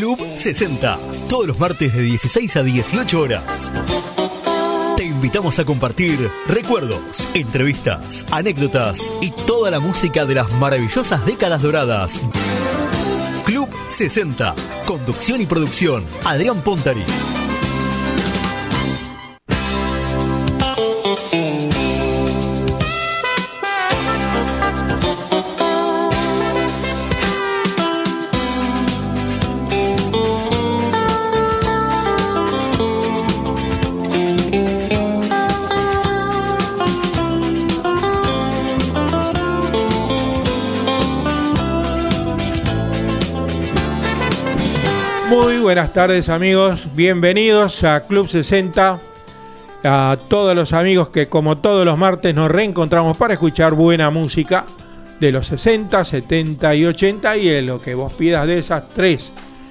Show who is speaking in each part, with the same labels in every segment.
Speaker 1: Club 60, todos los martes de 16 a 18 horas. Te invitamos a compartir recuerdos, entrevistas, anécdotas y toda la música de las maravillosas décadas doradas. Club 60, conducción y producción, Adrián Pontari.
Speaker 2: Muy buenas tardes, amigos, bienvenidos a Club 60, a todos los amigos que como todos los martes nos reencontramos para escuchar buena música de los 60, 70 y 80 y en lo que vos pidas de esas tres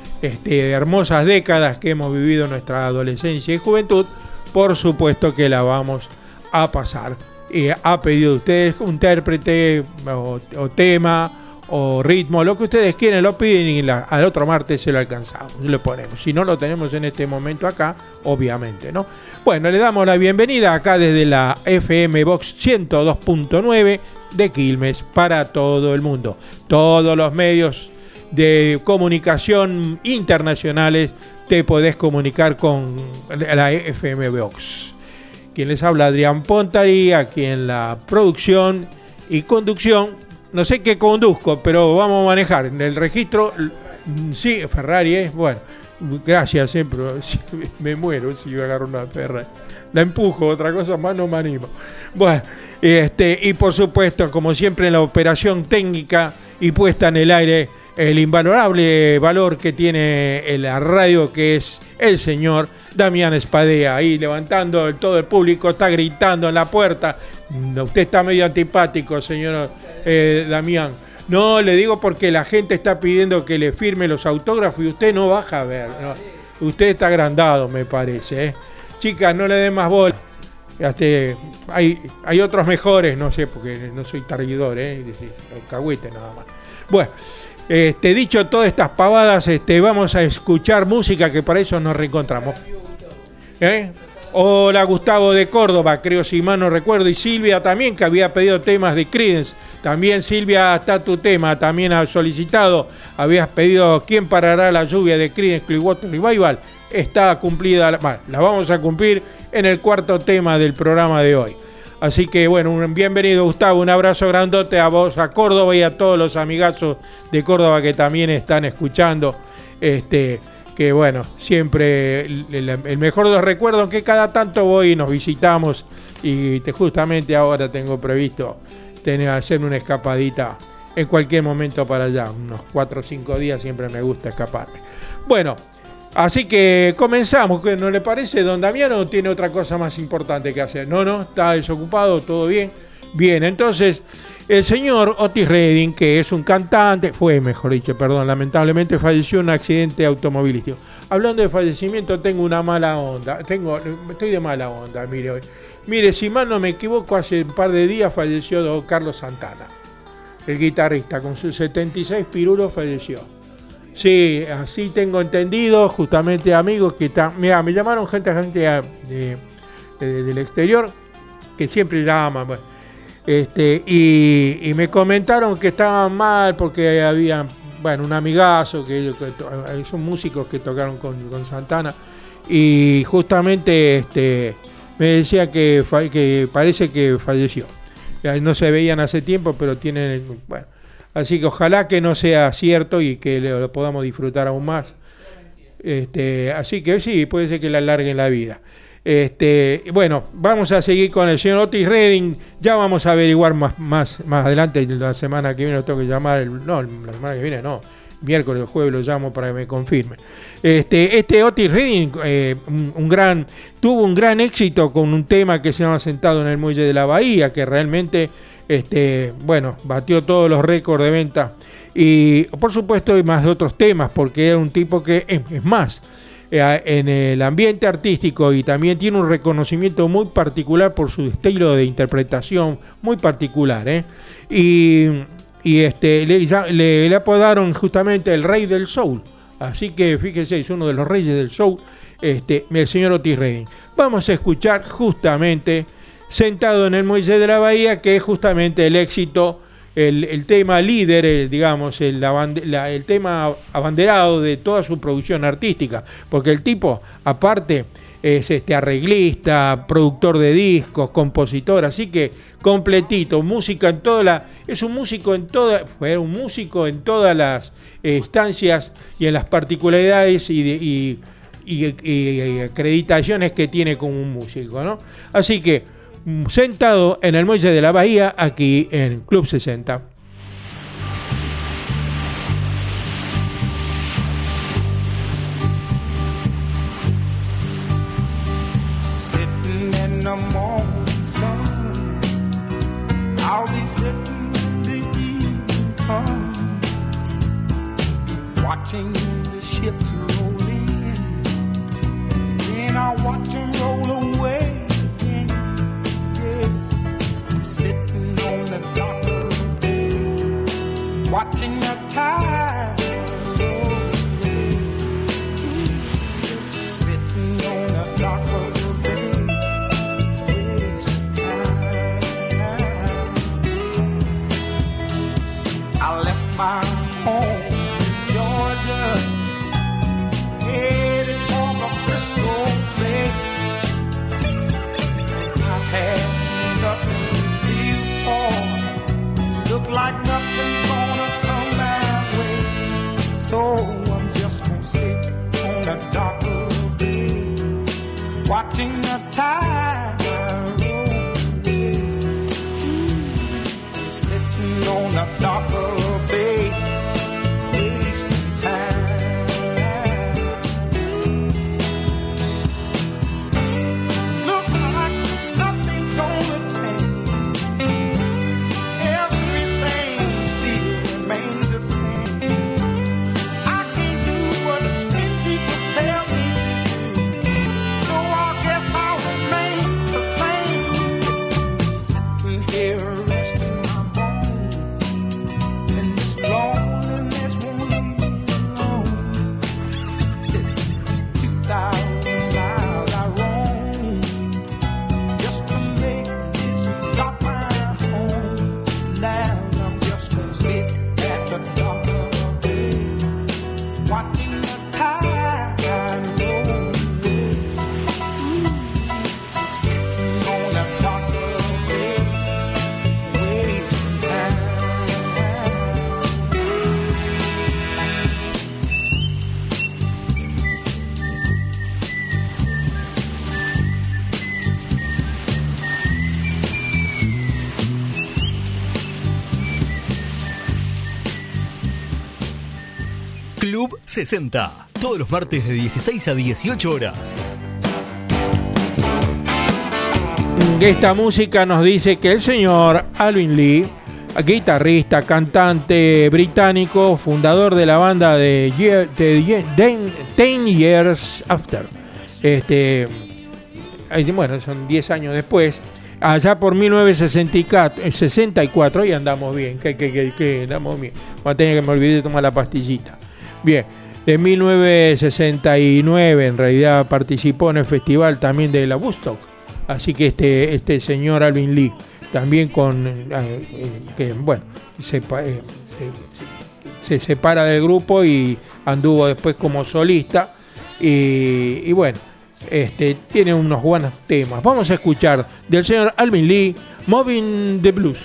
Speaker 2: hermosas décadas que hemos vivido en nuestra adolescencia y juventud, por supuesto que la vamos a pasar. Ha pedido de ustedes un intérprete o tema o ritmo, lo que ustedes quieren lo piden y al otro martes se lo alcanzamos, lo ponemos. Si no lo tenemos en este momento acá, obviamente, ¿no? Bueno, le damos la bienvenida acá desde la FM Box 102.9 de Quilmes para todo el mundo. Todos los medios de comunicación internacionales te podés comunicar con la FM Box. Quien les habla, Adrián Pontari, aquí en la producción y conducción. No sé qué conduzco, pero vamos a manejar. En el registro, sí, Ferrari, bueno, gracias, pero me muero si yo agarro una Ferrari. La empujo, otra cosa más no me animo. Bueno, y por supuesto, como siempre en la operación técnica y puesta en el aire, el invalorable valor que tiene la radio, que es el señor Damián Espadea, ahí levantando todo el público, está gritando en la puerta. Usted está medio antipático, señor Damián. No, le digo porque la gente está pidiendo que le firme los autógrafos y usted no baja a ver. No. Usted está agrandado, me parece. Chicas, no le den más bola. Hay otros mejores, no sé, porque no soy targuidor, el cagüete nada más. Bueno, dicho todas estas pavadas, vamos a escuchar música, que para eso nos reencontramos. Hola, Gustavo de Córdoba, creo, si mal no recuerdo, y Silvia también, que había pedido temas de Creedence. También, Silvia, está tu tema, también ha solicitado, habías pedido ¿Quién parará la lluvia? De Creedence Clearwater Revival. Está cumplida, la vamos a cumplir en el cuarto tema del programa de hoy. Así que, bueno, bienvenido, Gustavo, un abrazo grandote a vos, a Córdoba y a todos los amigazos de Córdoba que también están escuchando, que bueno, siempre el mejor de los recuerdos, que cada tanto voy y nos visitamos y justamente ahora tengo previsto hacer una escapadita en cualquier momento para allá, unos 4 o 5 días siempre me gusta escaparme. Bueno, así que comenzamos, ¿no le parece? Don Damiano tiene otra cosa más importante que hacer. No, está desocupado, todo bien. Bien, entonces el señor Otis Redding, que es un cantante, lamentablemente falleció en un accidente automovilístico. Hablando de fallecimiento, tengo una mala onda, estoy de mala onda, mire, si mal no me equivoco, hace un par de días falleció don Carlos Santana, el guitarrista, con sus 76 pirulos falleció. Sí, así tengo entendido, justamente amigos que están, mira, me llamaron gente del exterior, que siempre llaman, bueno. Y me comentaron que estaban mal porque había, un amigazo, que son músicos que tocaron con Santana, y justamente me decía que parece que falleció. No se veían hace tiempo, pero tienen, así que ojalá que no sea cierto y que lo podamos disfrutar aún más. Así que sí, puede ser que le alarguen la vida. Bueno, vamos a seguir con el señor Otis Redding. Ya vamos a averiguar más adelante, la semana que viene lo tengo que llamar, la semana que viene no, miércoles o jueves lo llamo para que me confirme. Otis Redding tuvo un gran éxito con un tema que se llama Sentado en el Muelle de la Bahía, que realmente batió todos los récords de venta. Y por supuesto hay más de otros temas, porque era un tipo que es más, en el ambiente artístico, y también tiene un reconocimiento muy particular por su estilo de interpretación muy particular, le apodaron justamente el Rey del Soul Así que fíjese, es uno de los reyes del show, el señor Otis Redding. Vamos a escuchar justamente Sentado en el Muelle de la Bahía, que es justamente el éxito, el tema líder, el tema abanderado de toda su producción artística, porque el tipo, aparte, es arreglista, productor de discos, compositor, así que completito, música en fue un músico en todas las instancias y en las particularidades y acreditaciones que tiene como un músico, ¿no? Así que Sentado en el Muelle de la Bahía, aquí en Club 60.
Speaker 3: The morning sun, I'll be sitting the evening come, watching the ships roll in, then I'll watch them roll away again. Yeah, I'm sitting on the dock of the bay, watching the tide roll away. Sitting on the dock of the bay, I left my home in Georgia, headed for the Frisco Bay. I've had nothing to live for, look like nothing's gonna come my way. So I'm just gonna sit on the dock of the bay, watching the tide roll away. Sitting on the dock of the bay, wasting time. Look like nothing's gonna change, everything still remains the same. I can't do what 10 people tell me to do, so I guess I'll remain the same. Sitting here resting my bones, and this loneliness won't leave me alone. It's 2,000 miles I roam just to make this dock my home. Now I'm just gonna sit at the dock of the bay, watching the tide roll away. Sitting on the dock of the bay, wasting time.
Speaker 1: Club 60, todos los martes de 16 a 18 horas.
Speaker 2: Esta música nos dice que el señor Alvin Lee, guitarrista, cantante británico, fundador de la banda de 10 Years After, bueno, son 10 años después, allá por 1964, y andamos bien, que andamos bien, cuando tenía que me olvidé de tomar la pastillita. Bien, en 1969 en realidad participó en el festival también de la Woodstock, así que este señor Alvin Lee también que bueno, se separa del grupo y anduvo después como solista y bueno, tiene unos buenos temas. Vamos a escuchar del señor Alvin Lee, Moving the Blues.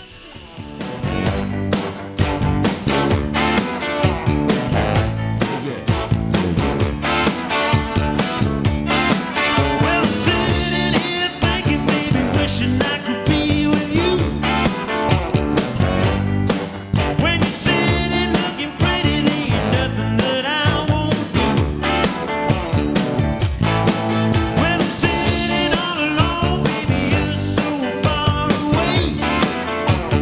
Speaker 3: Well, I'm sitting all alone, baby, you're so far away.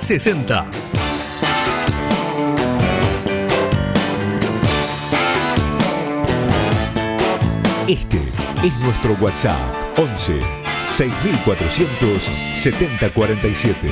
Speaker 1: 60. Este es nuestro WhatsApp 11 6400 7047.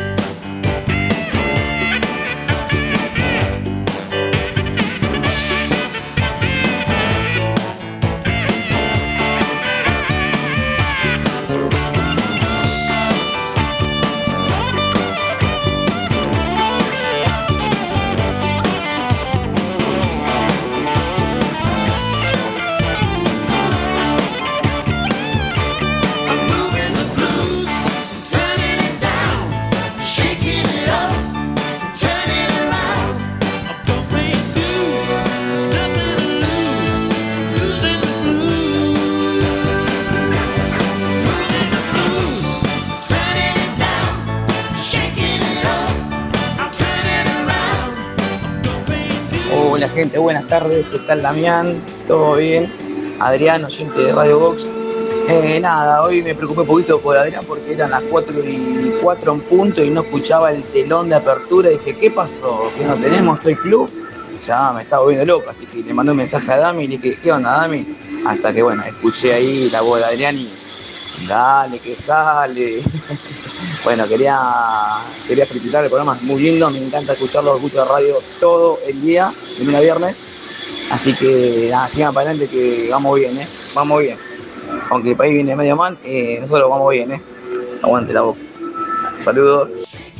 Speaker 4: Hola gente, buenas tardes, ¿qué tal Damián? ¿Todo bien? Adrián, oyente de Radio Box. Nada, hoy me preocupé un poquito por Adrián porque eran las 4:04 en punto y no escuchaba el telón de apertura. Dije, ¿qué pasó? ¿Que no tenemos hoy club? Ya me estaba volviendo loco, así que le mandé un mensaje a Dami y le dije, ¿qué onda Dami? Hasta que bueno, escuché ahí la voz de Adrián y dale, que dale. Bueno, quería felicitar el programa, es muy lindo, me encanta escucharlo, escucho radio todo el día, de lunes a viernes. Así que nada, sigan para adelante que vamos bien, vamos bien. Aunque el país viene medio mal, nosotros vamos bien, Aguante la Box. Saludos.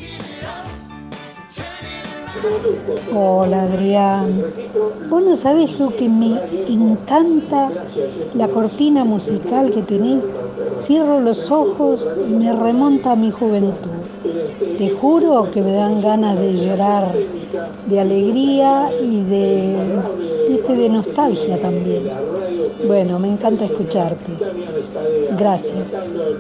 Speaker 5: Hola Adrián, vos no sabés lo que me encanta la cortina musical que tenés. Cierro los ojos y me remonta a mi juventud. Te juro que me dan ganas de llorar, de alegría y de nostalgia también. Bueno, me encanta escucharte. Gracias.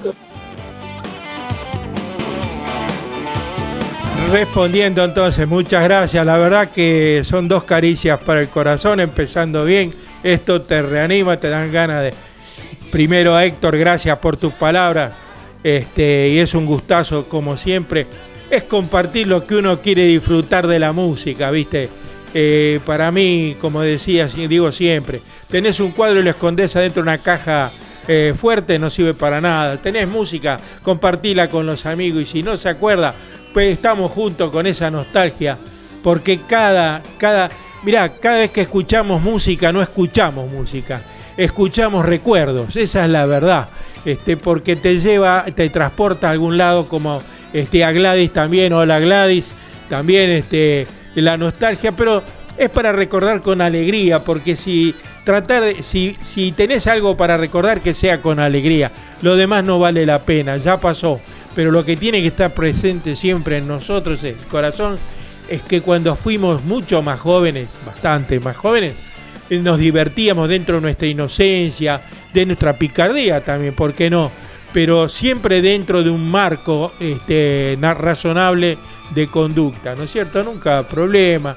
Speaker 2: Respondiendo entonces, muchas gracias. La verdad que son dos caricias para el corazón, empezando bien. Esto te reanima, te dan ganas de... Primero a Héctor, gracias por tus palabras. Y es un gustazo, como siempre. Es compartir lo que uno quiere disfrutar de la música, ¿viste? Para mí, como decía, digo siempre, tenés un cuadro y lo escondés adentro de una caja fuerte, no sirve para nada. Tenés música, compartila con los amigos y si no se acuerda, pues estamos juntos con esa nostalgia, porque cada vez que escuchamos música, no escuchamos música, escuchamos recuerdos, esa es la verdad, porque te transporta a algún lado, como a Gladys también, hola Gladys, también la nostalgia, pero es para recordar con alegría, porque si tenés algo para recordar, que sea con alegría, lo demás no vale la pena, ya pasó. Pero lo que tiene que estar presente siempre en nosotros, el corazón, es que cuando fuimos mucho más jóvenes, bastante más jóvenes, nos divertíamos dentro de nuestra inocencia, de nuestra picardía también, ¿por qué no? Pero siempre dentro de un marco razonable de conducta, ¿no es cierto? Nunca problema,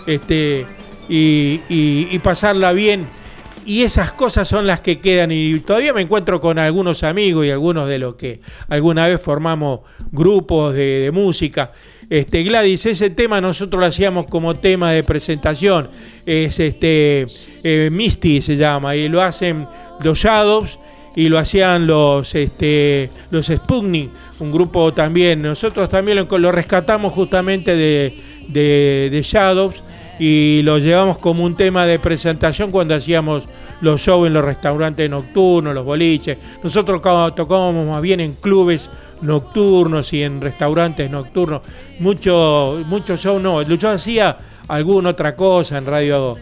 Speaker 2: y pasarla bien. Y esas cosas son las que quedan, y todavía me encuentro con algunos amigos y algunos de los que alguna vez formamos grupos de música. Gladys, ese tema nosotros lo hacíamos como tema de presentación, es Misty se llama, y lo hacen los Shadows y lo hacían los Sputnik, un grupo también. Nosotros también lo rescatamos justamente de Shadows y lo llevamos como un tema de presentación cuando hacíamos los shows en los restaurantes nocturnos, los boliches. Nosotros tocábamos más bien en clubes nocturnos y en restaurantes nocturnos. Mucho show no. Yo hacía alguna otra cosa en Radio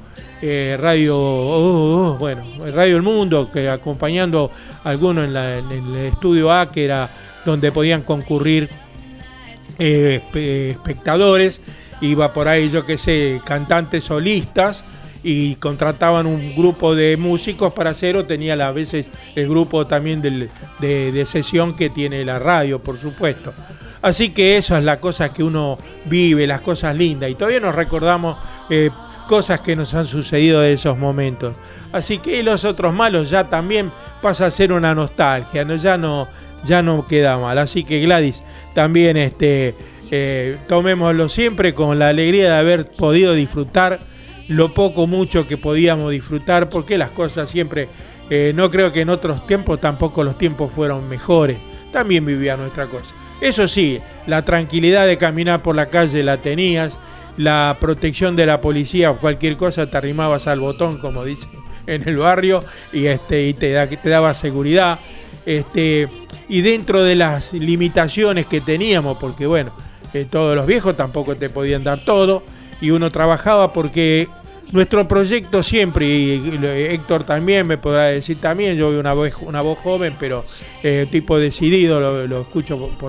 Speaker 2: El Mundo, que acompañando a algunos en el estudio A, que era donde podían concurrir espectadores. Iba por ahí, yo qué sé, cantantes solistas, y contrataban un grupo de músicos para hacer, o tenía a veces el grupo también de sesión que tiene la radio, por supuesto. Así que eso es la cosa que uno vive, las cosas lindas, y todavía nos recordamos cosas que nos han sucedido de esos momentos. Así que los otros malos ya también pasa a ser una nostalgia, ¿no? Ya no queda mal. Así que Gladys, también tomémoslo siempre con la alegría de haber podido disfrutar lo poco mucho que podíamos disfrutar, porque las cosas siempre, no creo que en otros tiempos tampoco los tiempos fueron mejores, también vivía nuestra cosa. Eso sí, la tranquilidad de caminar por la calle la tenías, la protección de la policía, cualquier cosa te arrimabas al botón, como dicen en el barrio, y te daba seguridad, y dentro de las limitaciones que teníamos, porque bueno, todos los viejos tampoco te podían dar todo, y uno trabajaba porque nuestro proyecto siempre, y Héctor también me podrá decir también, yo veo una voz joven, pero tipo decidido, lo escucho por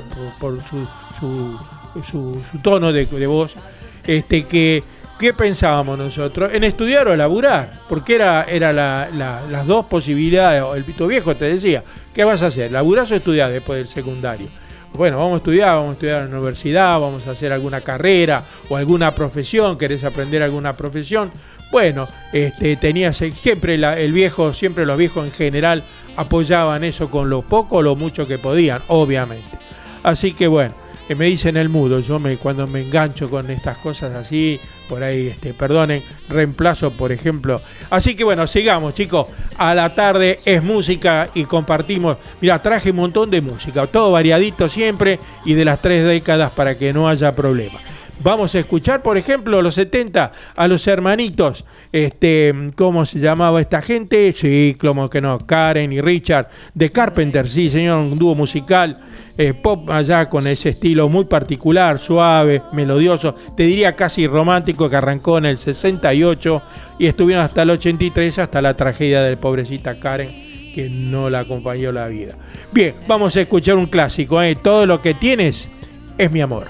Speaker 2: su tono de voz, ¿qué pensábamos nosotros? En estudiar o laburar, porque era las dos posibilidades. El pito viejo te decía, ¿qué vas a hacer? ¿Laburás o estudiar después del secundario? Bueno, vamos a estudiar en la universidad, vamos a hacer alguna carrera o alguna profesión, querés aprender alguna profesión. Bueno, tenías siempre los viejos en general apoyaban eso con lo poco o lo mucho que podían, obviamente. Así que bueno, me dicen el mudo, cuando me engancho con estas cosas así, por ahí, perdonen, reemplazo, por ejemplo. Así que bueno, sigamos, chicos. A la tarde es música y compartimos. Mira, traje un montón de música, todo variadito siempre y de las 3 décadas para que no haya problema. Vamos a escuchar, por ejemplo, los 70 a los hermanitos. ¿Cómo se llamaba esta gente? Sí, como que no, Karen y Richard. The Carpenters, sí, señor, un dúo musical. Pop allá con ese estilo muy particular, suave, melodioso, te diría casi romántico, que arrancó en el 68 y estuvieron hasta el 83, hasta la tragedia de pobrecita Karen, que no la acompañó la vida. Bien, vamos a escuchar un clásico, Todo lo que tienes es mi amor.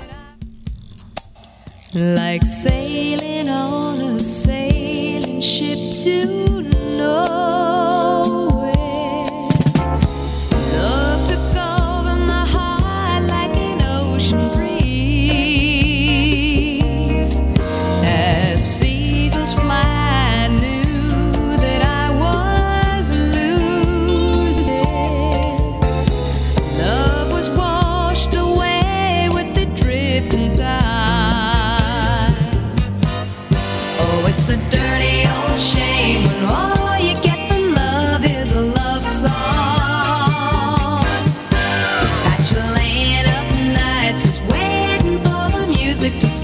Speaker 6: Like sailing on a sailing ship to nowhere. Love took over my heart like an ocean breeze. As seagulls fly, I knew that I was losing. Love was washed away with the drifting tide. It's a dirty old shame when all you get from love is a love song. It's got you laying up nights just waiting for the music to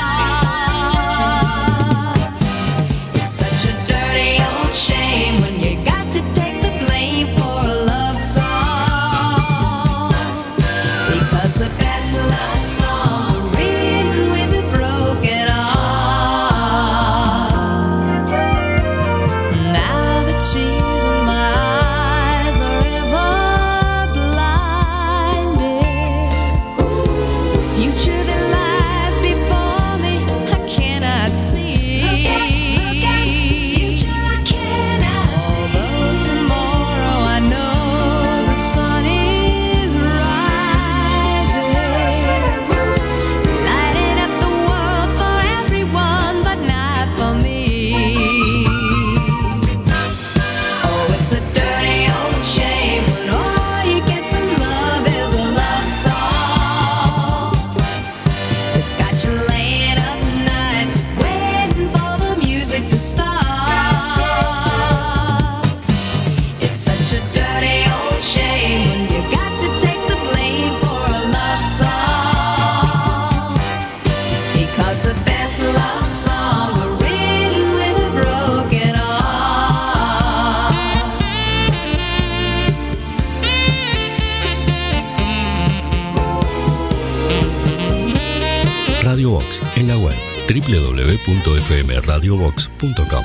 Speaker 6: start. It's such a dirty old shame when you got to take the blame for a love song. Because the best love songs were written with a broken heart.
Speaker 1: Radio Vox en la web www.fmradiovox.com.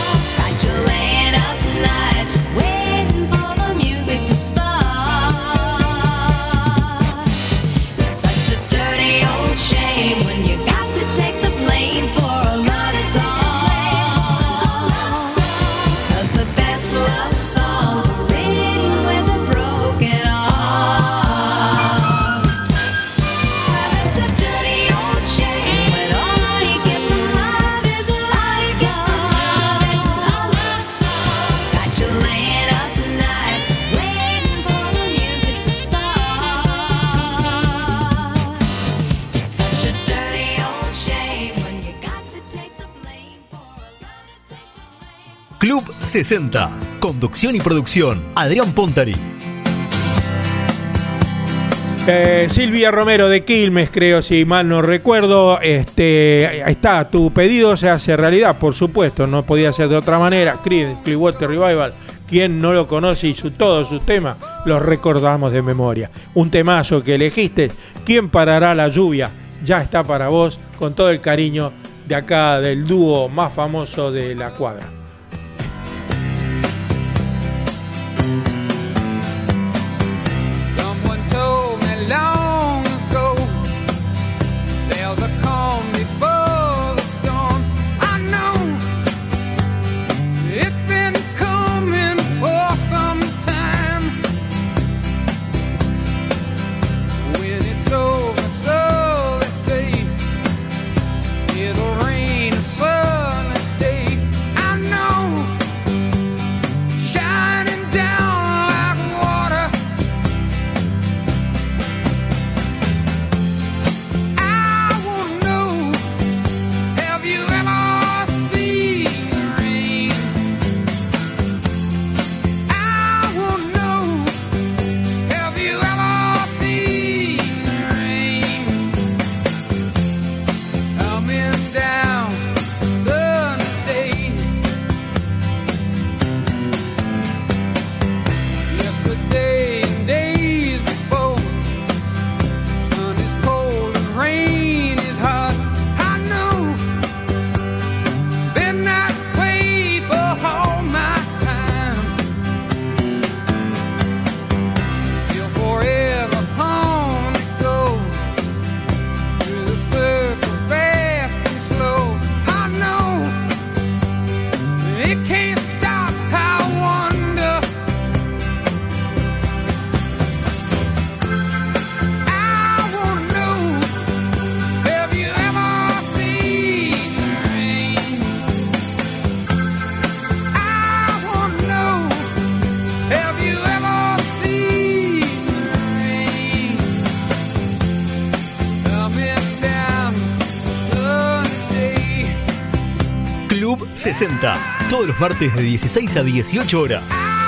Speaker 6: Waiting for the music to start.
Speaker 1: Club 60. Conducción y producción, Adrián Pontari.
Speaker 2: Silvia Romero de Quilmes, creo, si mal no recuerdo. Ahí está, tu pedido se hace realidad, por supuesto, no podía ser de otra manera. Creedence Clearwater Revival, quien no lo conoce y todos sus temas los recordamos de memoria. Un temazo que elegiste, ¿Quién parará la lluvia? Ya está para vos, con todo el cariño de acá, del dúo más famoso de la cuadra.
Speaker 7: Long ago, there's a calm before the storm. I know it's been coming for some time. When it's over, so they say, it'll rain a sunny day. I know, shining down like water.
Speaker 1: Club 60. Todos los martes de 16 a 18 horas.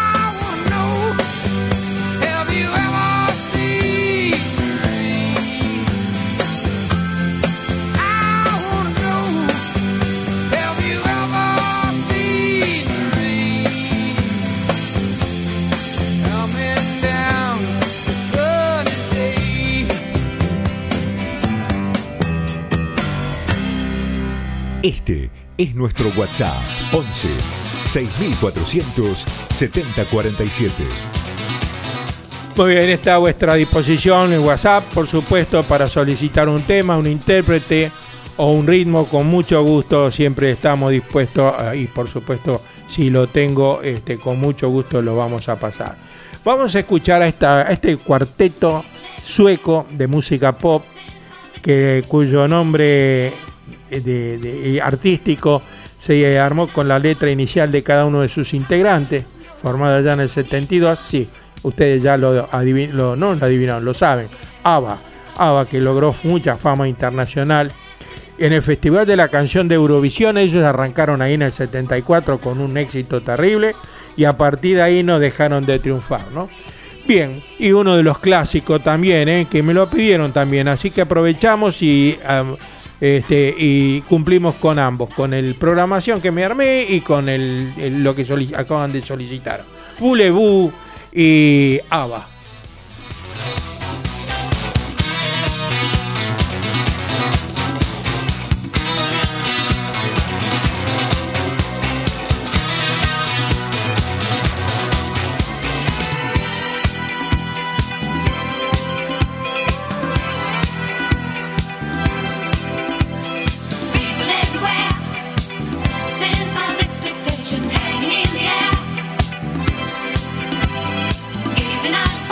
Speaker 8: Este es nuestro WhatsApp, 11 6400 7047.
Speaker 2: Muy bien, está a vuestra disposición el WhatsApp, por supuesto, para solicitar un tema, un intérprete o un ritmo, con mucho gusto, siempre estamos dispuestos y por supuesto, si lo tengo, con mucho gusto lo vamos a pasar. Vamos a escuchar a este cuarteto sueco de música pop, cuyo nombre artístico se armó con la letra inicial de cada uno de sus integrantes, formada ya en el 72. Sí, ustedes ya lo adivinaron, lo saben. ABBA, que logró mucha fama internacional. En el Festival de la Canción de Eurovisión ellos arrancaron ahí en el 74 con un éxito terrible y a partir de ahí no dejaron de triunfar, ¿no? Bien, y uno de los clásicos también, que me lo pidieron también, así que aprovechamos y cumplimos con ambos, con el programación que me armé y con lo que acaban de solicitar. Voulez-vous y ABBA.
Speaker 6: Hanging in the air, giving us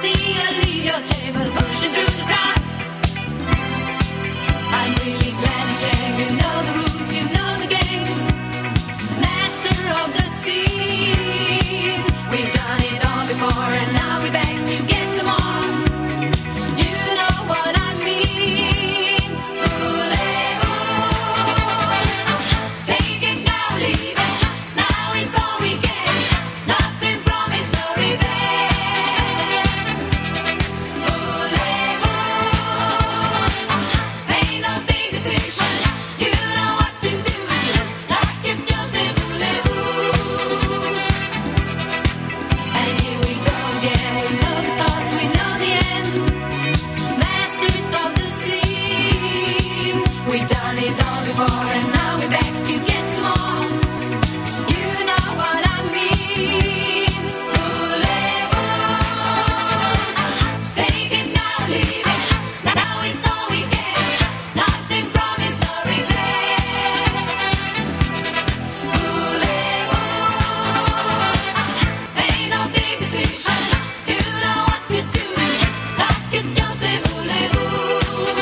Speaker 6: see you leave your table, pushing through the crowd. I'm really glad you came. You know the rules, you know the game. Master of the scene. We've done it all before, and now we're back to get some more. You know what I mean. Voulez-vous? Take it now, leave it. Now it's all we get. Nothing promised, no regret. Voulez-vous? Ain't no big decision. You know what to do. Like it's just a voulez-vous. And here we go again. We know the start, we know the end. Masters of the scene. We've done it all before, and now we're back to get some more. You know what I mean. Voulez-vous? Take it now, leave it. Now it's all we get. Nothing promised, no regret. Voulez-vous? Ain't no big decision. You know what to do. Like it's just a voulez-vous.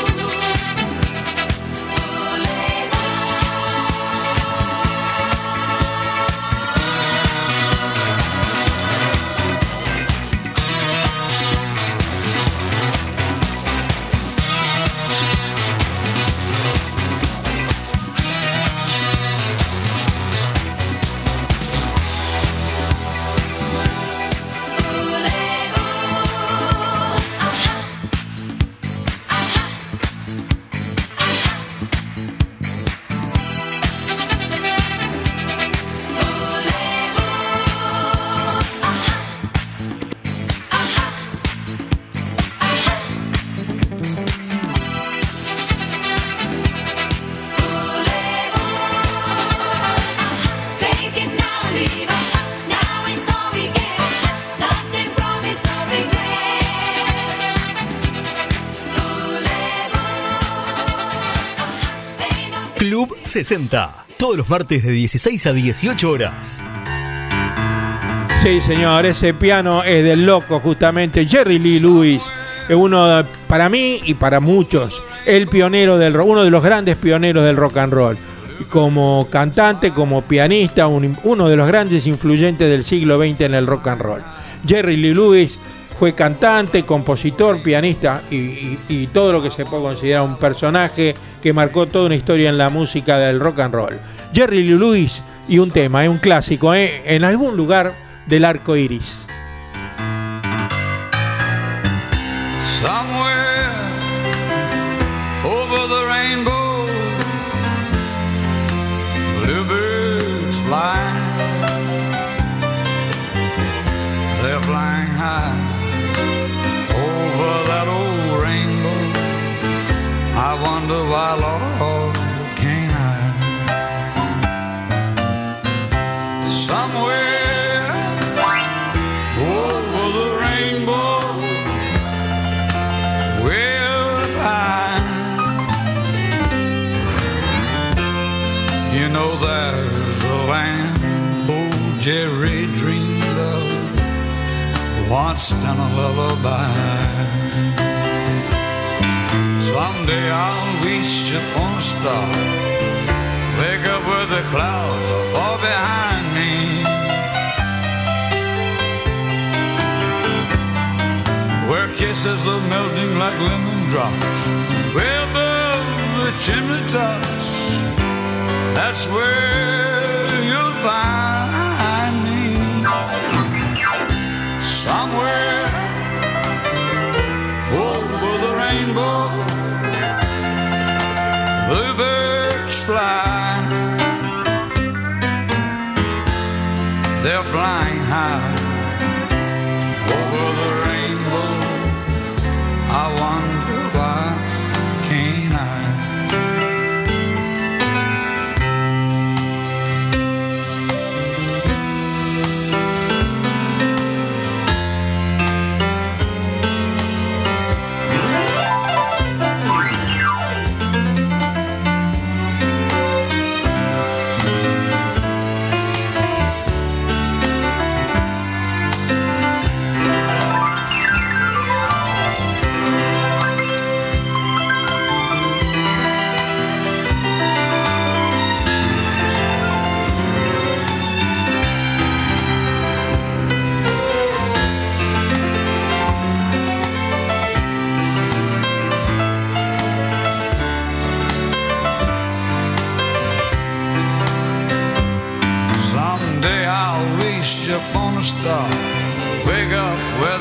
Speaker 6: Take it now, leave it. Now it's all we get. Nothing promised, no regret. Voulez-vous?
Speaker 1: Club 60. Todos los martes de 16 a 18 horas.
Speaker 2: Sí, señor, ese piano es del loco, justamente. Jerry Lee Lewis es uno, para mí y para muchos, el pionero del rock, uno de los grandes pioneros del rock and roll. Como cantante, como pianista, uno de los grandes influyentes del siglo XX en el rock and roll. Jerry Lee Lewis fue cantante, compositor, pianista y todo lo que se puede considerar un personaje que marcó toda una historia en la música del rock and roll. Jerry Lee Lewis y un tema, un clásico, en algún lugar del arco iris.
Speaker 7: Somewhere over the rainbow, bluebirds fly. They're flying high over that old rainbow. I wonder why, Lord, can't I? Somewhere over the rainbow, you know there's a land old Jerry dreamed of, once in a lullaby. Someday I'll reach upon a star, wake up with the clouds all behind me, where kisses are melting like lemon drops, way above the chimney tops. That's where you'll find me. Somewhere over the rainbow, bluebirds fly. They're flying high over the rainbow. I wonder why can't I?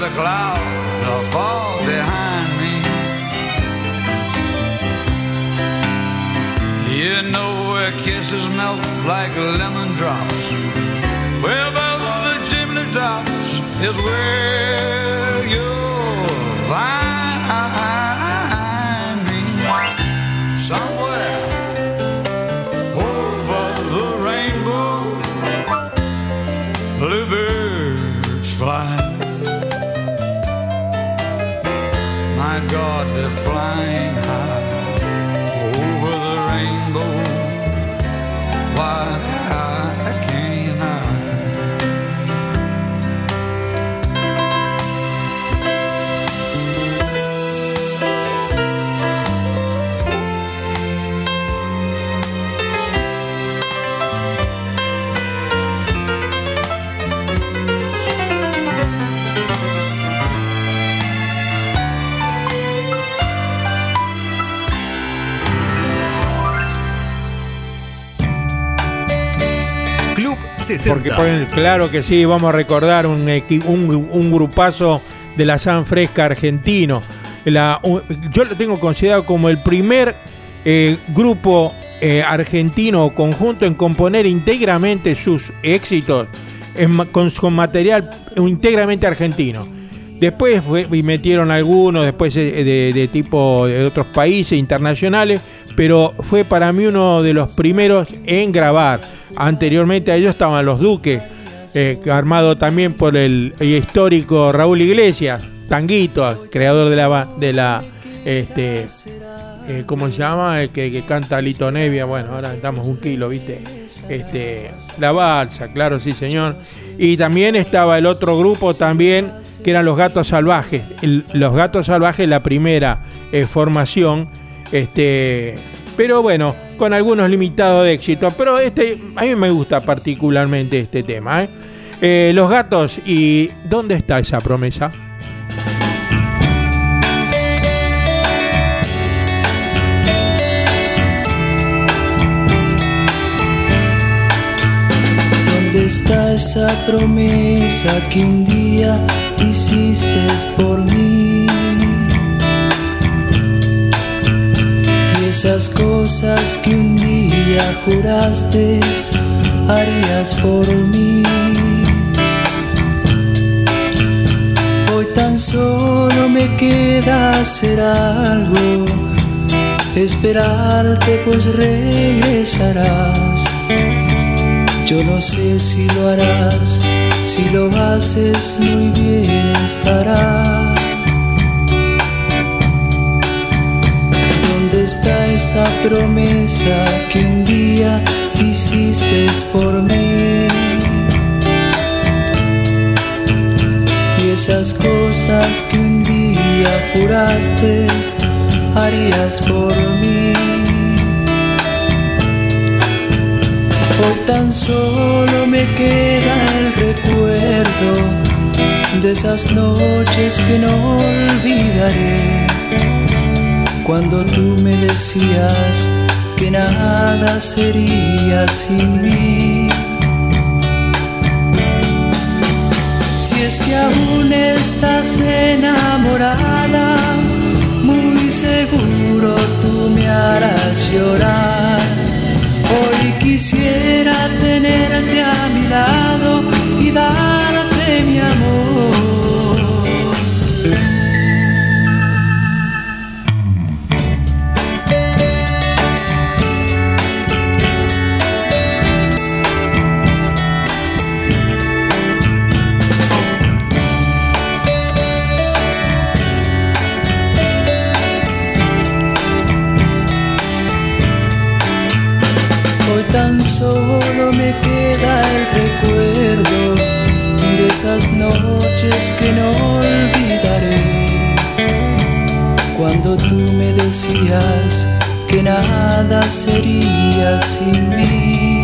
Speaker 7: the clouds are far behind me. You know where kisses melt like lemon drops, way above the chimney tops is where you'll find me. Somewhere over the rainbow, bluebirds fly. My God, they're flying high over the rainbow. Why can't I?
Speaker 1: Club 60.
Speaker 2: Porque claro que sí, vamos a recordar un grupazo de la San Fresca argentino. Yo lo tengo considerado como el primer grupo argentino o conjunto en componer íntegramente sus éxitos con material íntegramente argentino. Después metieron algunos después de tipo de otros países internacionales, pero fue para mí uno de los primeros en grabar. Anteriormente a ellos estaban los Duques, armado también por el histórico Raúl Iglesias, Tanguito, creador de la ¿cómo se llama? El que canta Lito Nevia. Bueno, ahora damos un kilo, ¿viste? La Balsa, claro, sí, señor. Y también estaba el otro grupo también, que eran los Gatos Salvajes. Los Gatos Salvajes, la primera formación, pero bueno, con algunos limitados de éxito. Pero a mí me gusta particularmente este tema, Los Gatos, ¿y dónde está esa promesa?
Speaker 9: ¿Dónde está esa promesa que un día hiciste por mí? Y esas cosas que un día juraste harías por mí. Hoy tan solo me queda hacer algo, esperarte pues regresarás. Yo no sé si lo harás, si lo haces muy bien estará. ¿Dónde está esa promesa que un día hiciste por mí? Y esas cosas que un día juraste harías por mí. Hoy tan solo me queda el recuerdo de esas noches que no olvidaré, cuando tú me decías que nada sería sin mí. Si es que aún estás enamorada, muy seguro tú me harás llorar. Hoy quisiera tenerte a mi lado y darte mi amor. Tan solo me queda el recuerdo de esas noches que no olvidaré, cuando tú me decías que nada sería sin mí.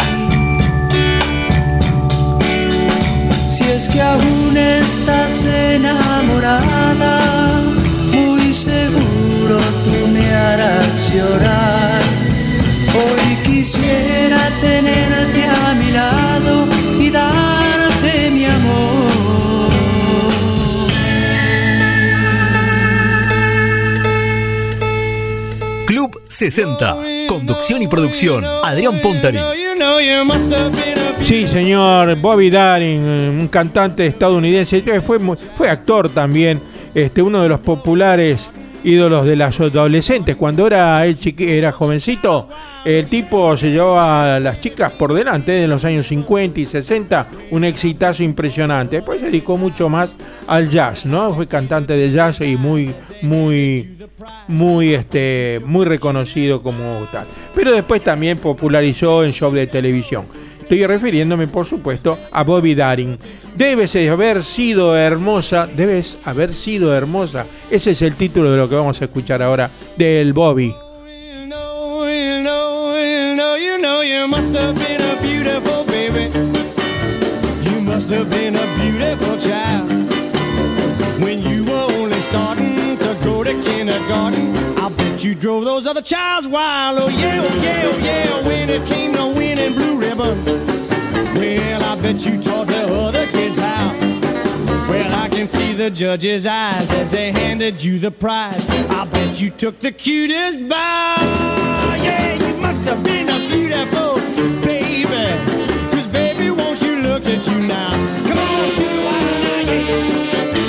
Speaker 9: Si es que aún estás enamorada, muy seguro tú me harás llorar. Hoy quisiera tenerte a mi lado y darte mi amor.
Speaker 1: 60. Conducción y producción, Adrián Pontari.
Speaker 2: Sí, señor, Bobby Darin, un cantante estadounidense, fue actor también, uno de los populares ídolos de las adolescentes. Cuando era era jovencito, el tipo se llevaba a las chicas por delante en los años 50 y 60, un exitazo impresionante. Después se dedicó mucho más al jazz, ¿no? Fue cantante de jazz y muy reconocido como tal. Pero después también popularizó en shows de televisión. Estoy refiriéndome, por supuesto, a Bobby Darin. Debes haber sido hermosa. Ese es el título de lo que vamos a escuchar ahora del Bobby.
Speaker 10: You must have been a beautiful baby. You must have been a beautiful child. When you were only starting to go to kindergarten, I bet you drove those other childs wild. Oh yeah, oh yeah, oh yeah. When it came to winning blue ribbon, well, I bet you taught the other kids how. Well, I can see the judge's eyes as they handed you the prize. I bet you took the cutest bow. Yeah, you must have been a beautiful baby. 'Cause baby, won't you look at you now? Come on, do the wild now, yeah.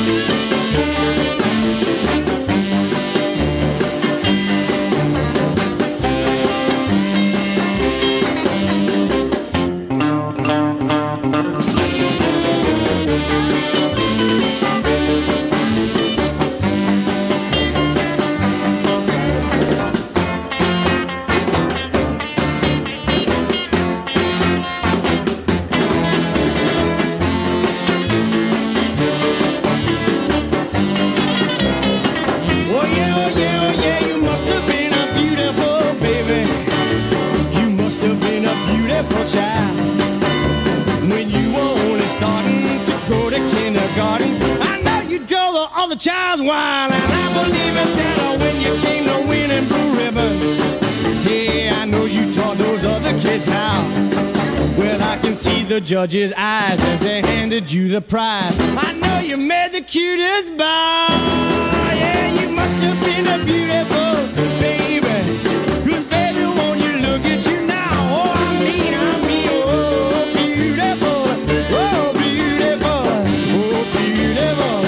Speaker 10: Child's wild, and I believe it that when you came to winning blue ribbons, yeah, I know you taught those other kids how. Well, I can see the judge's eyes as they handed you the prize. I know you made the cutest bow. Yeah, you must have been a beautiful baby. 'Cause baby, won't you look at you now? Oh, I mean, oh, beautiful, oh, beautiful, oh, beautiful.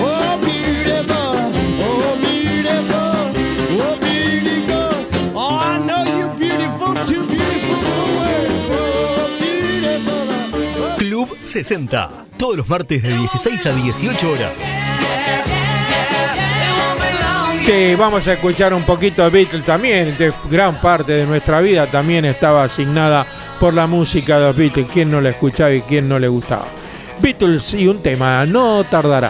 Speaker 1: Club 60, todos los martes de 16 a 18 horas.
Speaker 2: Sí, vamos a escuchar un poquito de Beatles también. Gran parte de nuestra vida también estaba asignada por la música de los Beatles. ¿Quién no la escuchaba y quién no le gustaba? Beatles y un tema, No tardará.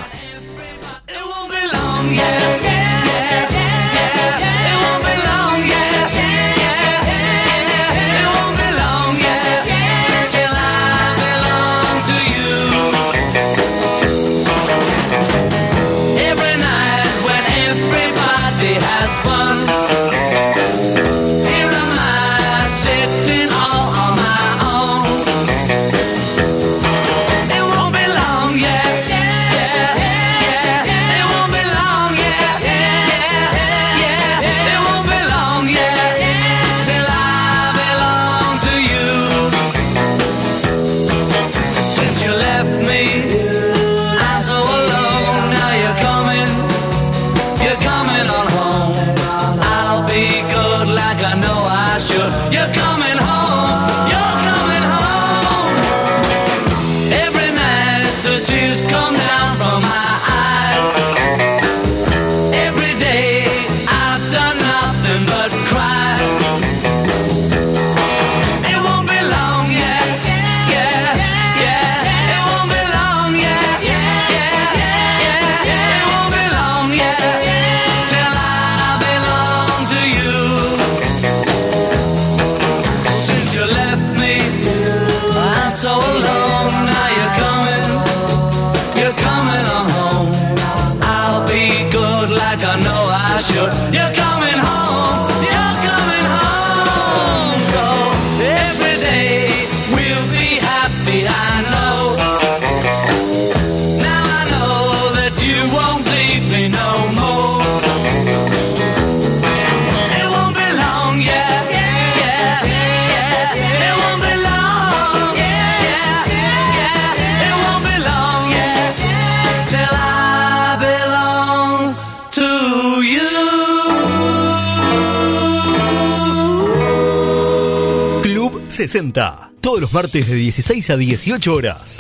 Speaker 1: 60. Todos los martes de 16 a 18 horas.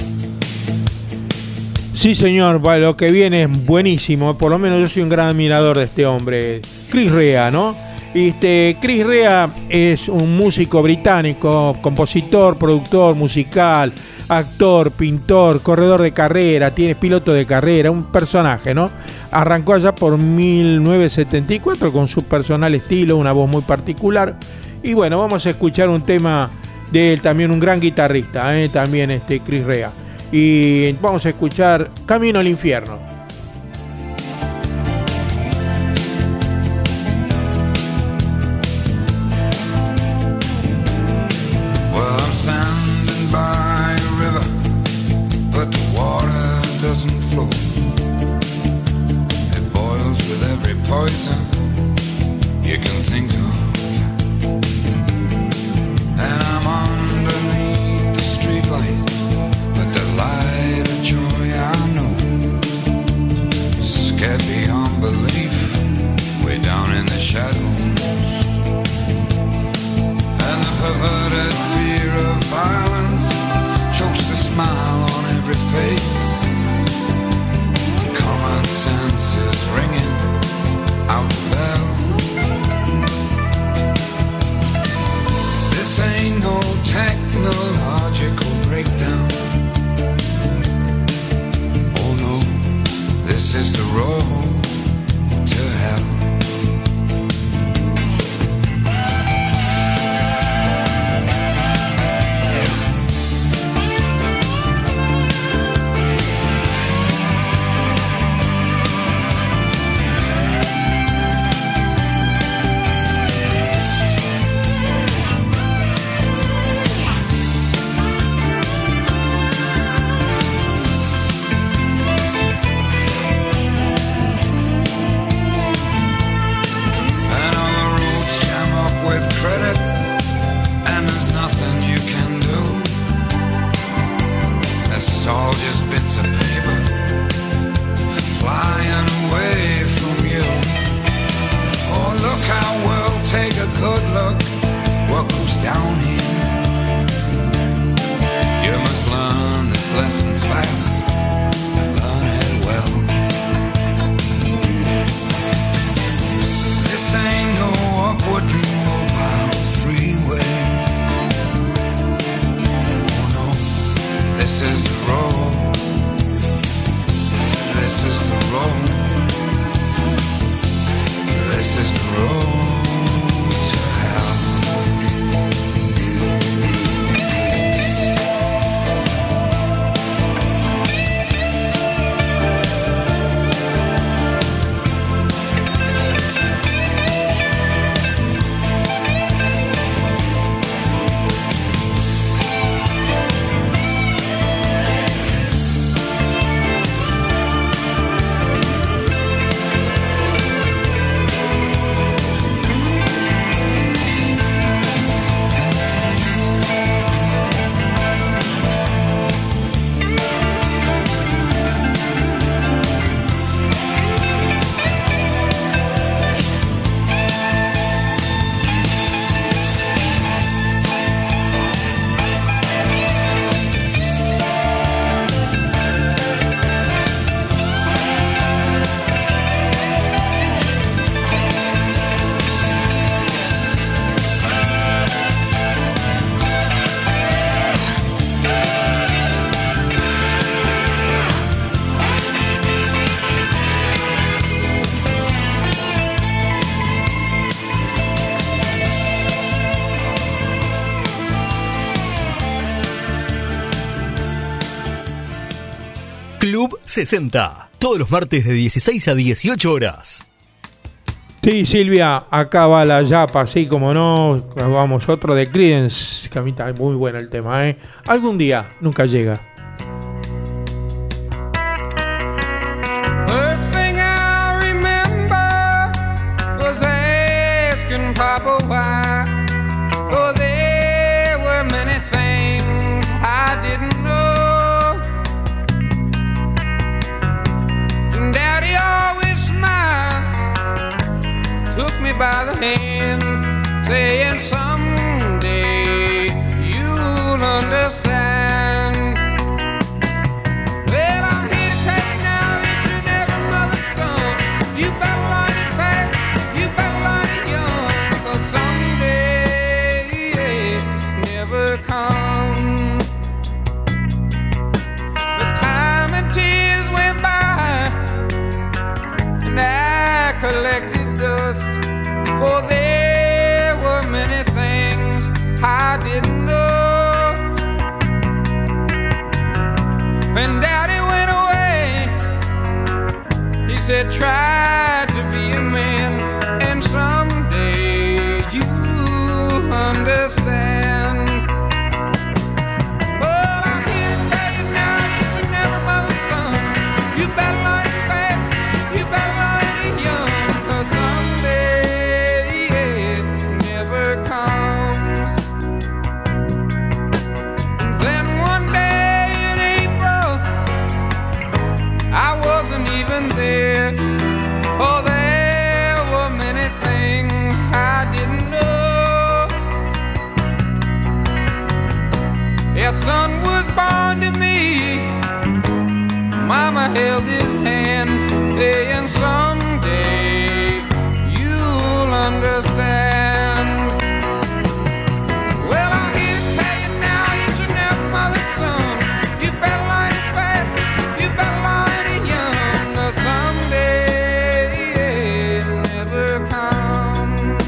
Speaker 2: Sí, señor, para lo que viene es buenísimo. Por lo menos yo soy un gran admirador de este hombre, Chris Rea, ¿no? Chris Rea es un músico británico, compositor, productor musical, actor, pintor, corredor de carrera, es piloto de carrera, un personaje, ¿no? Arrancó allá por 1974 con su personal estilo, una voz muy particular. Y bueno, vamos a escuchar un tema de él, también un gran guitarrista, también Chris Rea. Y vamos a escuchar Camino al Infierno.
Speaker 7: Well, I'm standing by a river, but the water doesn't flow. It boils with every poison you can think of. And I'm underneath the streetlight, but the light of joy I know, scared beyond belief, way down in the shadows. And the perverted fear of violence chokes the smile on every face. And common sense is ringing out the bell. This ain't no technological breakdown. Oh no, this is the road to hell. All just bits of paper flying away from you. Oh, look how we'll take a good look what goes down here. You must learn this lesson fast and learn it well. This ain't no upwardly mobile freeway. This is the road. This is the road. This is the road to hell.
Speaker 1: Club 60. Todos los martes de 16 a 18 horas.
Speaker 2: Sí, Silvia, acá va la yapa, así como no. Vamos, otro de Creedence, que a mí está muy bueno el tema, ¿eh? Algún día, nunca llega.
Speaker 3: First thing I remember was asking Papa why. Oh, there were many things I didn't know. And Daddy always smiled, took me by the hand, saying someday
Speaker 7: understand. Well, I'm here to tell you now that you're never mother's son. You better learn it fast, you better learn it young, 'cause someday it never comes. But time and tears went by, and I collected dust, for there were many things I didn't know. When Daddy went away, he said, try to be a man, and someday you'll understand. But I'm here to tell you now, you should never mother's son. You better learn it fast, you better learn it young, 'cause someday it never comes. And then one day in April, I wasn't even there. Oh, there were many things I didn't know. A son was born to me. Mama held his hand, saying someday you'll understand. Well, I'm here to tell you now, you should never mother's son. You better learn it fast, you better learn it young, 'cause someday it never comes.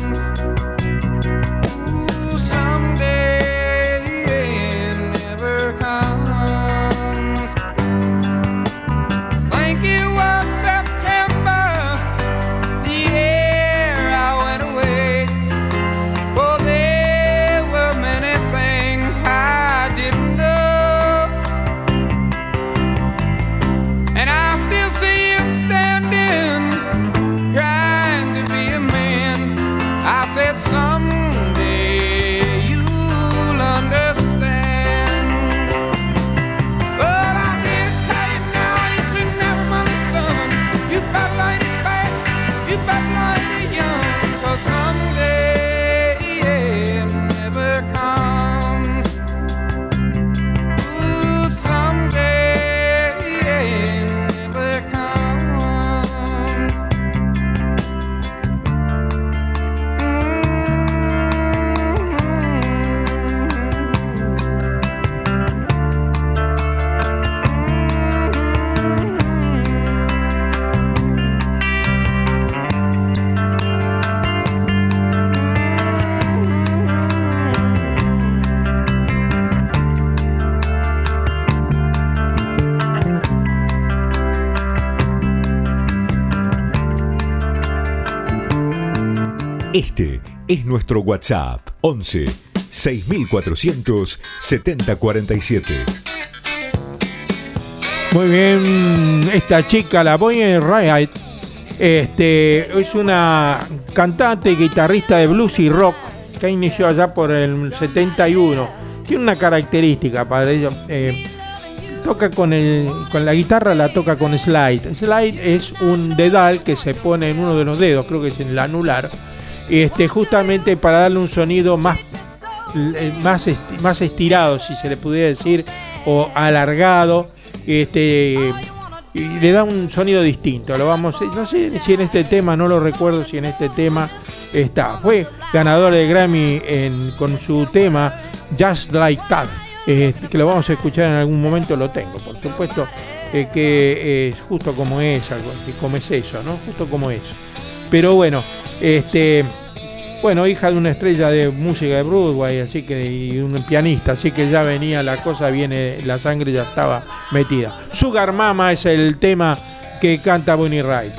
Speaker 7: Ooh, someday it never comes. Think it was September, the year I went away. Oh, there were many things I didn't know, and I still see him standing, trying to be a man. I said someday you'll understand. But I'm here to tell you now, you should never mother's son. You better learn it fast, you better learn it young, 'cause someday it never comes. Ooh, someday it never comes.
Speaker 8: Este es nuestro WhatsApp 11 6400 7047.
Speaker 2: Muy bien, esta chica, la Bonnie Raitt, es una cantante y guitarrista de blues y rock que inició allá por el 71. Tiene una característica para ello. Toca con la guitarra, la toca con slide. Slide es un dedal que se pone en uno de los dedos, creo que es en el anular, justamente para darle un sonido más estirado, si se le pudiera decir, o alargado, y le da un sonido distinto. No sé si en este tema, no lo recuerdo si en este tema está. Fue ganador de Grammy con su tema Just Like That, que lo vamos a escuchar en algún momento, lo tengo, por supuesto, que es justo como es, algo así, como es eso, ¿no? Justo como eso. Pero bueno, hija de una estrella de música de Broadway, así que, y un pianista, así que ya venía la cosa, la sangre ya estaba metida. Sugar Mama es el tema que canta Bonnie Raitt.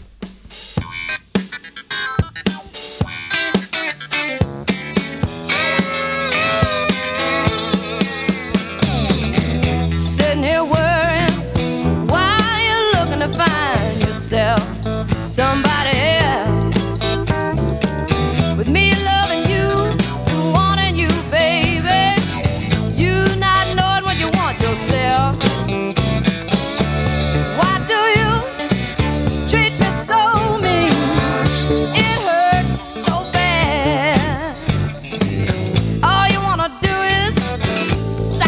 Speaker 6: Sitting here worrying why you're looking to find yourself somebody else. With me loving you, wanting you, baby, you not knowing what you want yourself. Why do you treat me so mean? It hurts so bad. All you wanna do is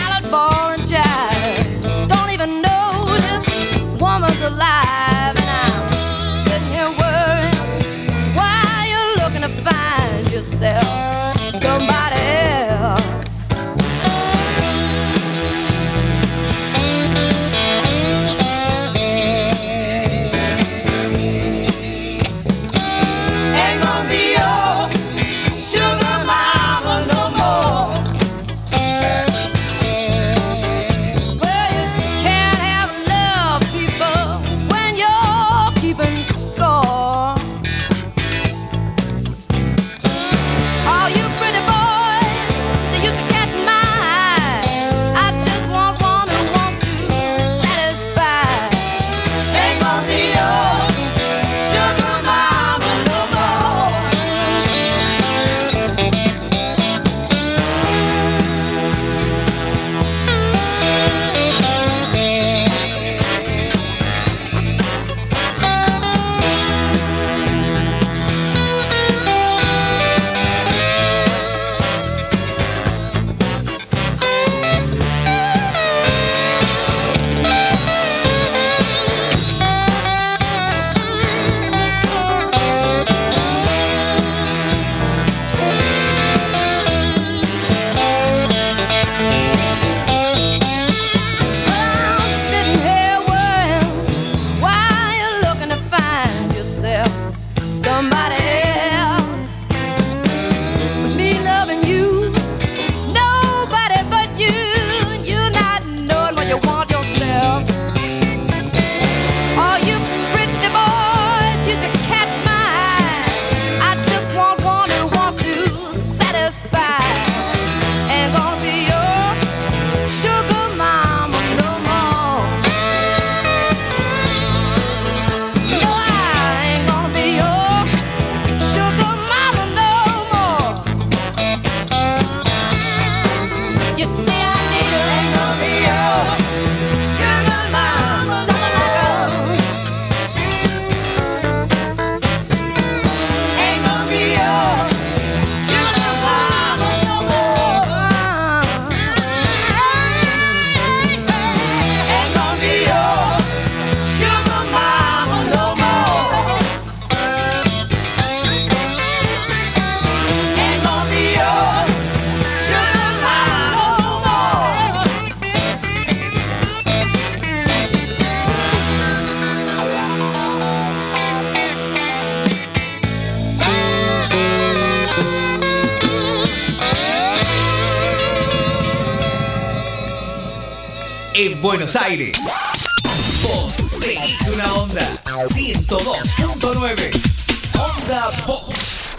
Speaker 1: en Buenos Aires. Vos seguís una onda. 102.9 Onda Box.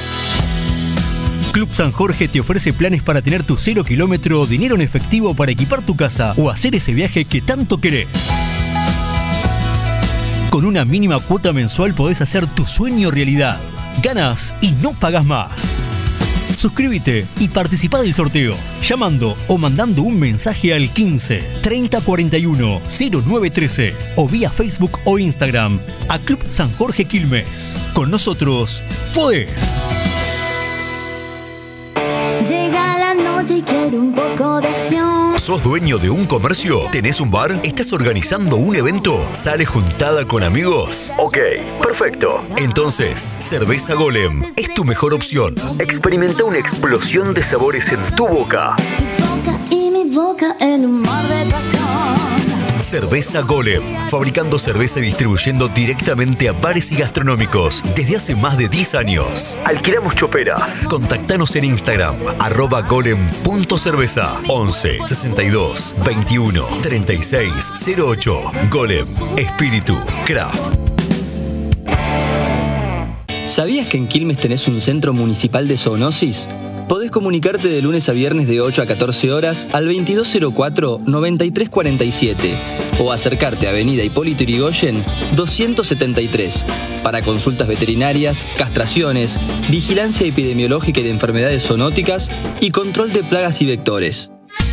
Speaker 1: Club San Jorge te ofrece planes para tener tu 0 kilómetro o dinero en efectivo para equipar tu casa o hacer ese viaje que tanto querés. Con una mínima cuota mensual podés hacer tu sueño realidad. Ganas y no pagas más. Suscríbete y participá del sorteo llamando o mandando un mensaje al 15 30 41 0913 o vía Facebook o Instagram a Club San Jorge Quilmes. Con nosotros podés.
Speaker 11: Llega la noche y quiero un poco de acción.
Speaker 1: ¿Sos dueño de un comercio? ¿Tenés un bar? ¿Estás organizando un evento? ¿Sale juntada con amigos? Ok, perfecto. Entonces, Cerveza Golem es tu mejor opción. Experimenta una explosión de sabores en tu boca.
Speaker 11: Tu boca y mi boca en un mar de pasión.
Speaker 1: Cerveza Golem, fabricando cerveza y distribuyendo directamente a bares y gastronómicos desde hace más de 10 años. Alquilamos choperas. Contactanos en Instagram, @golem.cerveza, 11 62 21 36 08. Golem, espíritu, craft.
Speaker 12: ¿Sabías que en Quilmes tenés un centro municipal de zoonosis? Podés comunicarte de lunes a viernes de 8 a 14 horas al 2204-9347 o acercarte a Avenida Hipólito Yrigoyen 273 para consultas veterinarias, castraciones, vigilancia epidemiológica y de enfermedades zoonóticas y control de plagas y vectores.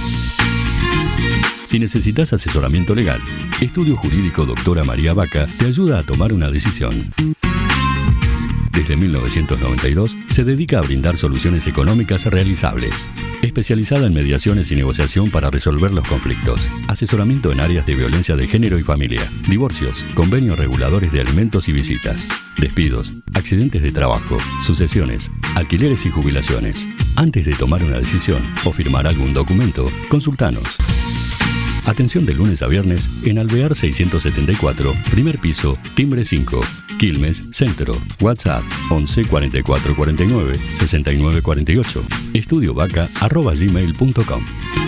Speaker 13: Si necesitas asesoramiento legal, Estudio Jurídico Doctora María Vaca te ayuda a tomar una decisión. Desde 1992 se dedica a brindar soluciones económicas realizables. Especializada en mediaciones y negociación para resolver los conflictos. Asesoramiento en áreas de violencia de género y familia. Divorcios, convenios reguladores de alimentos y visitas. Despidos, accidentes de trabajo, sucesiones, alquileres y jubilaciones. Antes de tomar una decisión o firmar algún documento, consultanos. Atención de lunes a viernes en Alvear 674, primer piso, timbre 5, Quilmes, Centro. WhatsApp 11 44 49 69 48. estudiovaca@gmail.com.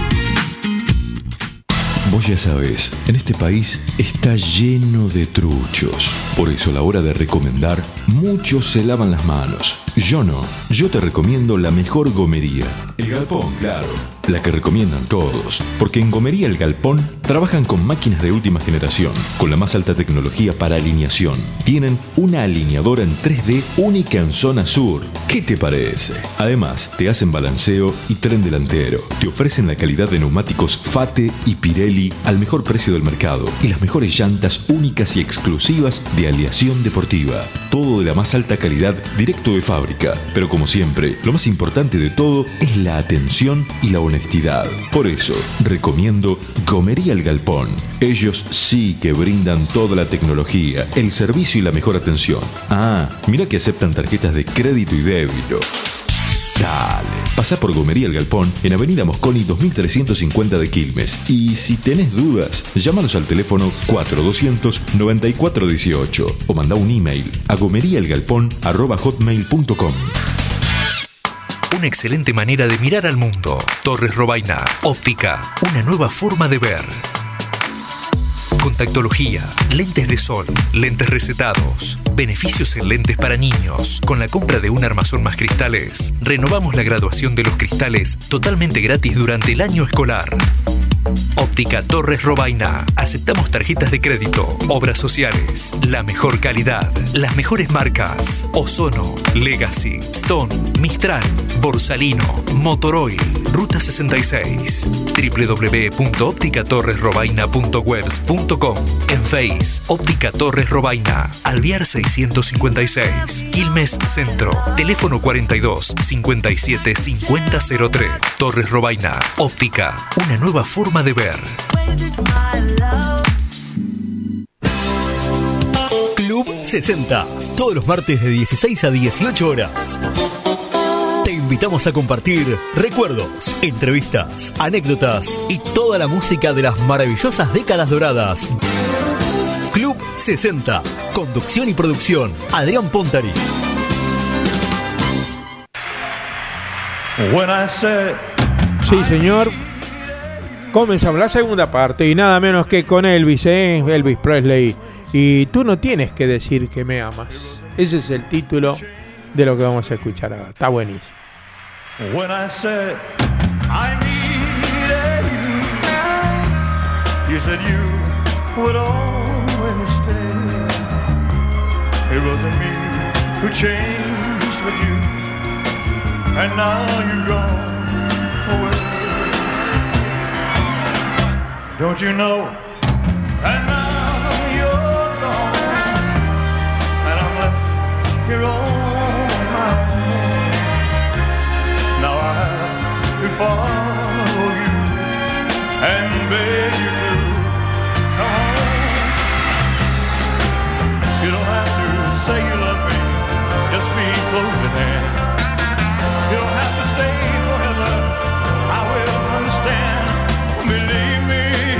Speaker 8: Vos ya sabés, en este país está lleno de truchos. Por eso a la hora de recomendar, muchos se lavan las manos. Yo no. Yo te recomiendo la mejor gomería. El Galpón, claro. La que recomiendan todos. Porque en Gomería El Galpón trabajan con máquinas de última generación, con la más alta tecnología para alineación. Tienen una alineadora en 3D única en zona sur. ¿Qué te parece? Además, te hacen balanceo y tren delantero. Te ofrecen la calidad de neumáticos Fate y Pirelli al mejor precio del mercado y las mejores llantas únicas y exclusivas de aleación deportiva. Todo de la más alta calidad directo de fábrica. Pero como siempre, lo más importante de todo es la atención y la honestidad. Por eso, recomiendo Gomería El Galpón. Ellos sí que brindan toda la tecnología, el servicio y la mejor atención. Ah, mira que aceptan tarjetas de crédito y débito. Dale, pasá por Gomería El Galpón en Avenida Mosconi 2350 de Quilmes. Y si tenés dudas, llámanos al teléfono 4200-9418 o mandá un email a gomeriaelgalpón@hotmail.com.
Speaker 1: Una excelente manera de mirar al mundo. Torres Robaina. Óptica. Una nueva forma de ver. Contactología, lentes de sol, lentes recetados, beneficios en lentes para niños. Con la compra de un armazón más cristales, renovamos la graduación de los cristales totalmente gratis durante el año escolar. Óptica Torres Robaina. Aceptamos tarjetas de crédito, obras sociales, la mejor calidad, las mejores marcas: Ozono, Legacy, Stone, Mistral, Borsalino, Motoroil, Ruta 66. www.opticatorresrobaina.webs.com. En Face, Óptica Torres Robaina, Alvear 656, Quilmes Centro. Teléfono 42 57 5003. Torres Robaina. Óptica, una nueva forma de ver. Club 60. Todos los martes de 16 a 18 horas. Te invitamos a compartir recuerdos, entrevistas, anécdotas y toda la música de las maravillosas décadas doradas. Club 60. Conducción y producción, Adrián Pontari.
Speaker 2: Sí, señor. Comenzamos la segunda parte y nada menos que con Elvis, Elvis Presley. Y tú no tienes que decir que me amas. Ese es el título de lo que vamos a escuchar ahora. Está buenísimo.
Speaker 14: When I said I needed you, you said you would always stay. It wasn't me who changed with you, and now you're gone away. Don't you know? And now you're gone, and I'm left here on my own. Now I have to follow you and beg you to come home. You don't have to say you love me, just be close at hand. You don't have to stay forever, I will understand. Believe me,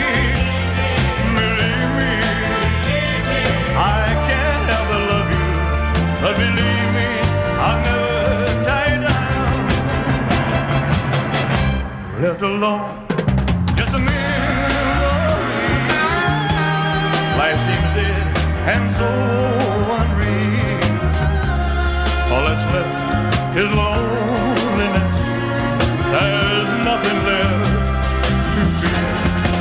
Speaker 14: I can't help but love you, but believe me, I'll never tie you down. Left alone, just a memory. Life seems dead and so unreal. All that's left is loneliness. There's nothing left to feel.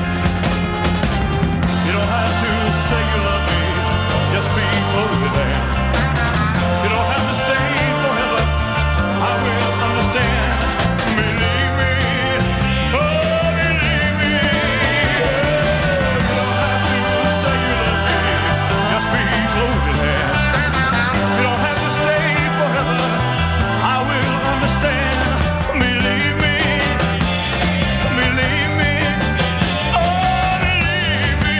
Speaker 14: You don't have to say you love me, just be close to that. You don't have to stay forever, I will understand. Believe me, oh believe me. You don't have to say you love me, just be close to that. You don't have to stay forever, I will understand. Believe me, believe me, oh believe me.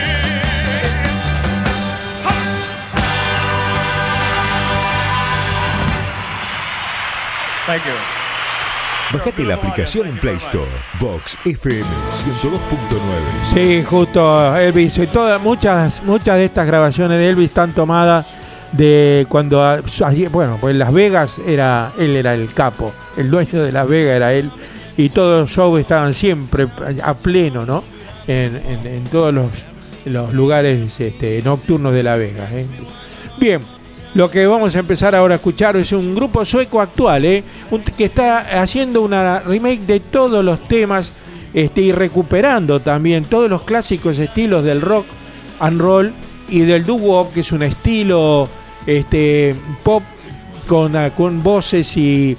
Speaker 14: Thank you.
Speaker 8: Bajate la aplicación en Play Store. Vox FM 102.9.
Speaker 2: Sí, justo Elvis. Y muchas de estas grabaciones de Elvis están tomadas de cuando, bueno, pues en Las Vegas él era el capo, el dueño de Las Vegas era él, y todos los shows estaban siempre a pleno, ¿no? En todos los lugares nocturnos de Las Vegas. Bien, lo que vamos a empezar ahora a escuchar es un grupo sueco actual, que está haciendo una remake de todos los temas y recuperando también todos los clásicos estilos del rock and roll y del doo-wop, que es un estilo pop con voces y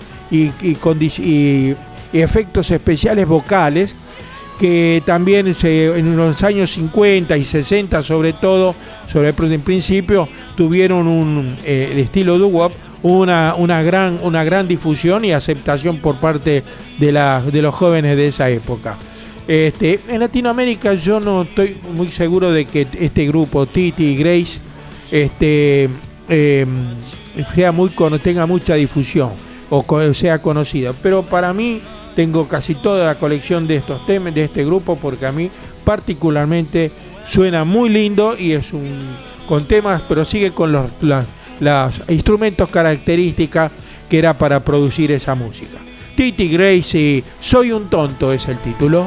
Speaker 2: efectos especiales vocales, que también en los años 50 y 60 sobre todo, en principio, tuvieron el estilo doo-wop una gran difusión y aceptación por parte de los jóvenes de esa época. En Latinoamérica yo no estoy muy seguro de que este grupo Titi y Grace tenga mucha difusión o sea conocido, pero para mí tengo casi toda la colección de estos temas de este grupo, porque a mí particularmente suena muy lindo y es con temas, pero sigue con los instrumentos características que era para producir esa música. Titi Grace y Soy un tonto es el título.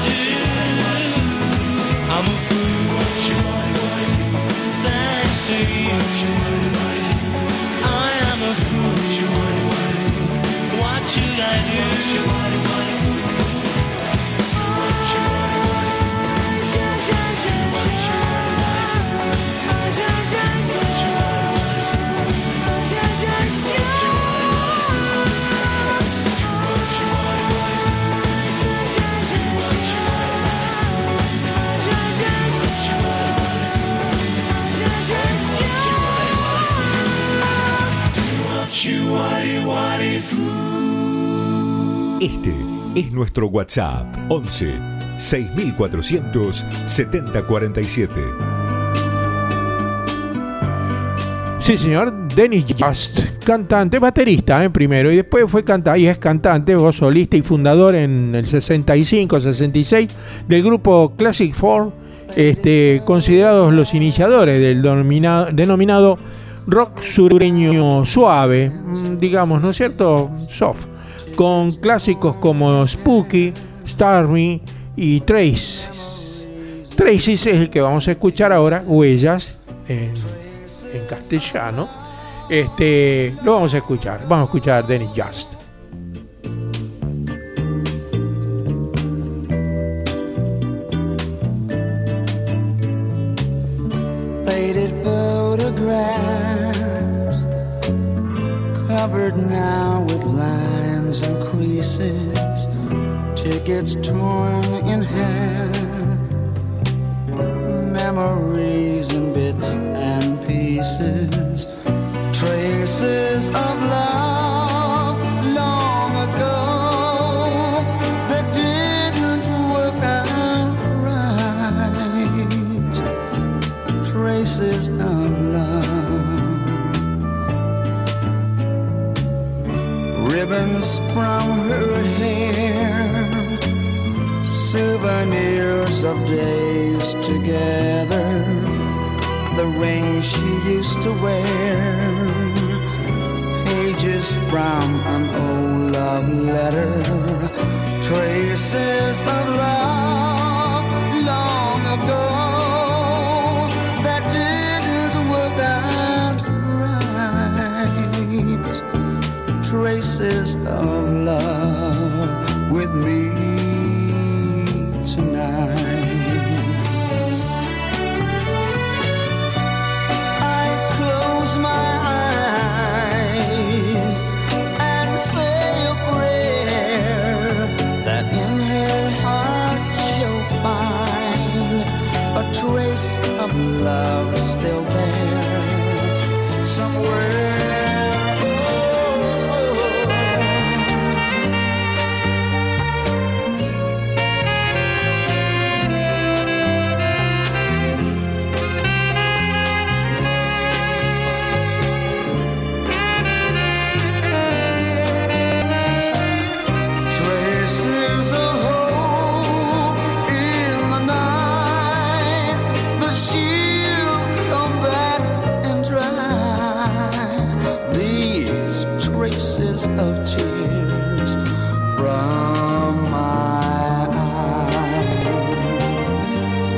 Speaker 10: I'm a fool. Thanks to you. I am a fool. What should I do?
Speaker 15: Este es nuestro WhatsApp 11 6400 7047.
Speaker 2: Sí, señor. Dennis Just, cantante, baterista primero, y después fue cantante, y es cantante, voz solista y fundador en el 65-66 del grupo Classic Four, considerados los iniciadores del denominado rock sureño suave, digamos, ¿no es cierto? Soft, con clásicos como Spooky, Starry y Traces. Traces es el que vamos a escuchar ahora, Huellas, en castellano. Lo vamos a escuchar. Vamos a escuchar Dennis Just.
Speaker 16: Faded photographs covered now with lines and creases, tickets torn in half, memories in bits and pieces, traces of love long ago that didn't work out right, traces of love, ribbons from her hair, souvenirs of days together, the ring she used to wear, pages from an old love letter, traces of love long ago that didn't work out right, traces of love with me tonight. Trace of love still there somewhere. Traces of hope in the night that she'll come back and dry these traces of tears from my eyes.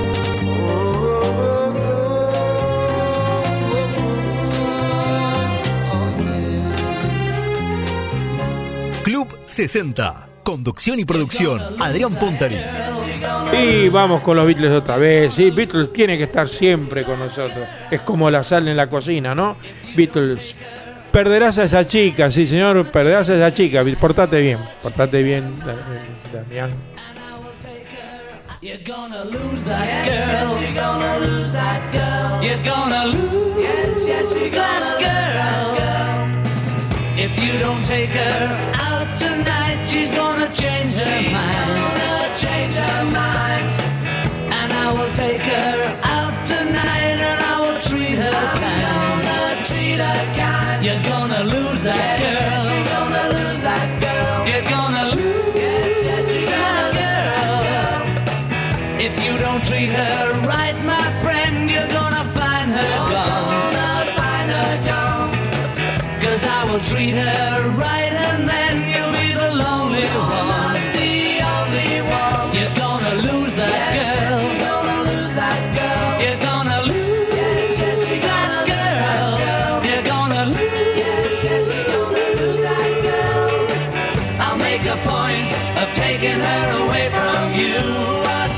Speaker 1: Club 60. Conducción y producción, Adrián Pontari.
Speaker 2: Y vamos con los Beatles otra vez. Sí, Beatles tiene que estar siempre con nosotros. Es como la sal en la cocina, ¿no? Beatles. Perderás a esa chica, sí señor, perderás a esa chica. Portate bien, Damián.
Speaker 10: You're gonna lose that girl. Yes, you're gonna lose that girl. You're gonna lose yes, you're gonna that girl. If you don't take her out tonight, she's gonna change her mind. Change her mind. And I will take her out tonight, and I will treat her kind. Treat her kind. You're gonna lose that girl. Yes, you're gonna lose that girl. You're gonna lose. Yes, you're gonna lose that girl. If you don't treat her right, my friend, you're gonna find her gone. Find her gone. 'Cause I will treat her right, and then you'll be the lonely one. The only one. You're gonna lose.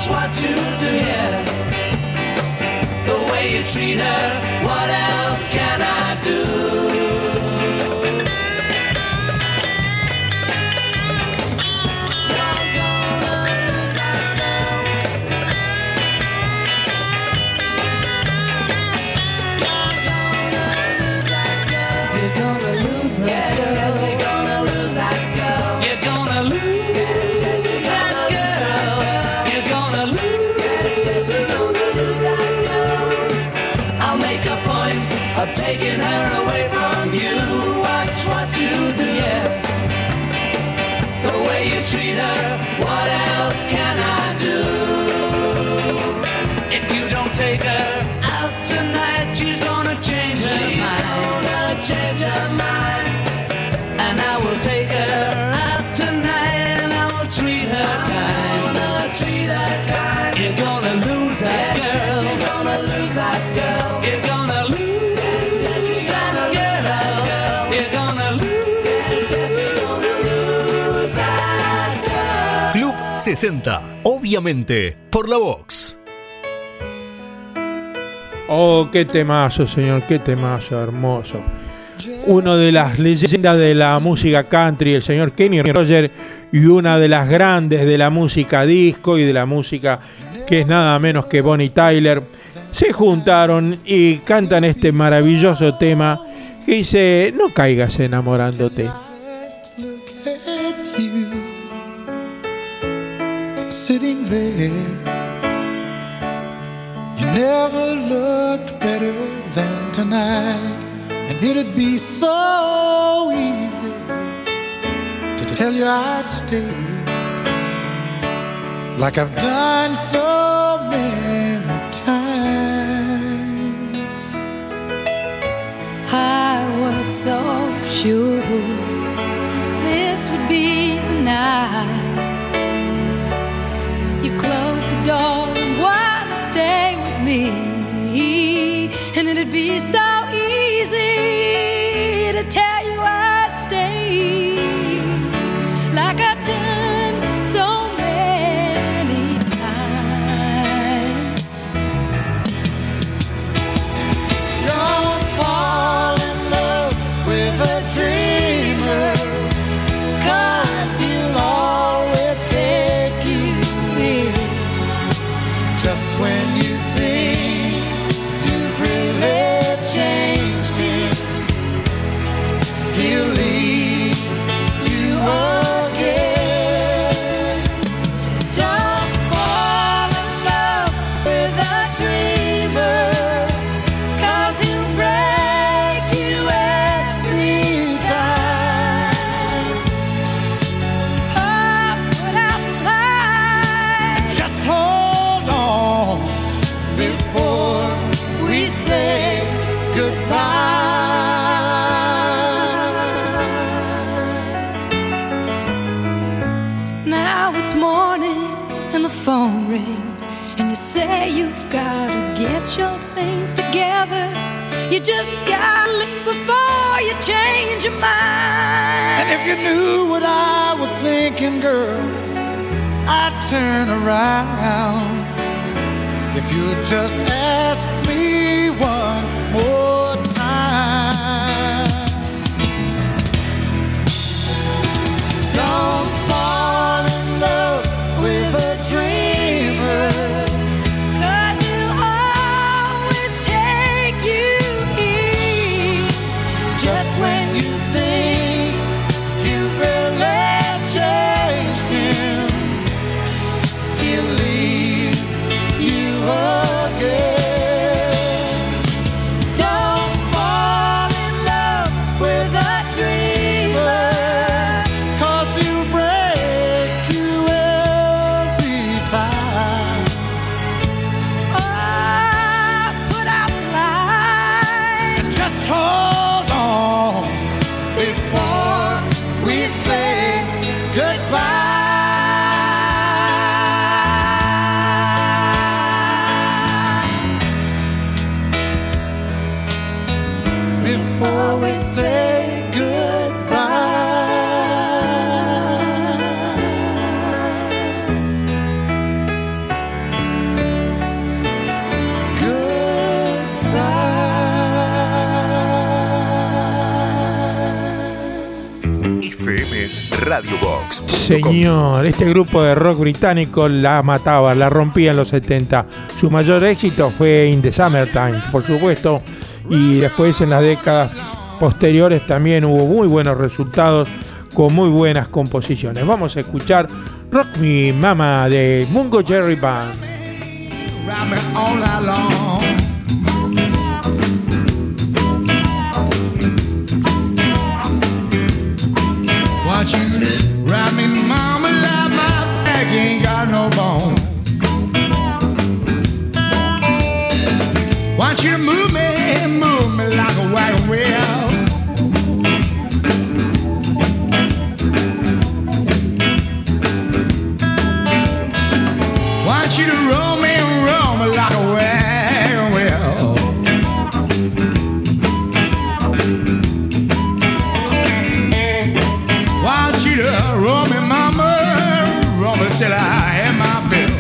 Speaker 17: watch what you do, yeah. The way you treat her, what else can I do? Taking her away from you. Watch what you do, yeah. The way you treat her, what else can I do? If you don't take her out tonight, she's gonna change her mind. She's gonna change her mind. And I will take her out tonight, and I will treat her kind. I'm gonna treat her kind. You're gonna lose that girl. Yes, you're gonna lose that girl. You're gonna lose.
Speaker 1: Club 60, obviamente, por la Vox.
Speaker 2: Oh, qué temazo, señor, qué temazo, hermoso. Uno de las leyendas de la música country, el señor Kenny Rogers, y una de las grandes de la música disco y de la música que es nada menos que Bonnie Tyler, se juntaron y cantan este maravilloso tema que dice: no caigas enamorándote.
Speaker 16: Sitting there, you never looked better than tonight, and it'd be so easy to tell you I'd stay, like I've done so many times.
Speaker 6: I was so sure this would be the night. You closed the door and wanted to stay with me, and it'd be so easy to tell you I'd stay, like I've done so many times.
Speaker 16: Don't fall in love with a dreamer, 'cause he'll always take you just when you think you've really changed him, he'll leave you again. Don't fall in love with a dreamer, 'cause he'll break you every time.
Speaker 6: Oh, put out the light.
Speaker 16: Just hold on before we say goodbye.
Speaker 6: Now it's morning and the phone rings, and you say you've gotta get your things together. You just gotta leave before you change your mind.
Speaker 16: And if you knew what I was thinking, girl, I'd turn around. If you'd just ask me one more time. Don't fall in love with a dreamer,
Speaker 6: 'Cause he'll always take you in,
Speaker 16: just when you think you've really changed him, he'll leave you again.
Speaker 15: radiobox.
Speaker 2: Señor, este grupo de rock británico la mataba, la rompía en los 70. Su mayor éxito fue In the Summertime, por supuesto, y después en las décadas posteriores también hubo muy buenos resultados con muy buenas composiciones. Vamos a escuchar Rock Me Mama de Mungo Jerry Band.
Speaker 16: Round me all night long. Want you round me, mama, like my back ain't got no bone. Want you move me like a wagon wheel. Want you to roll me like a wagon wheel. Want you to roll me, mama, roll me till I have my fill.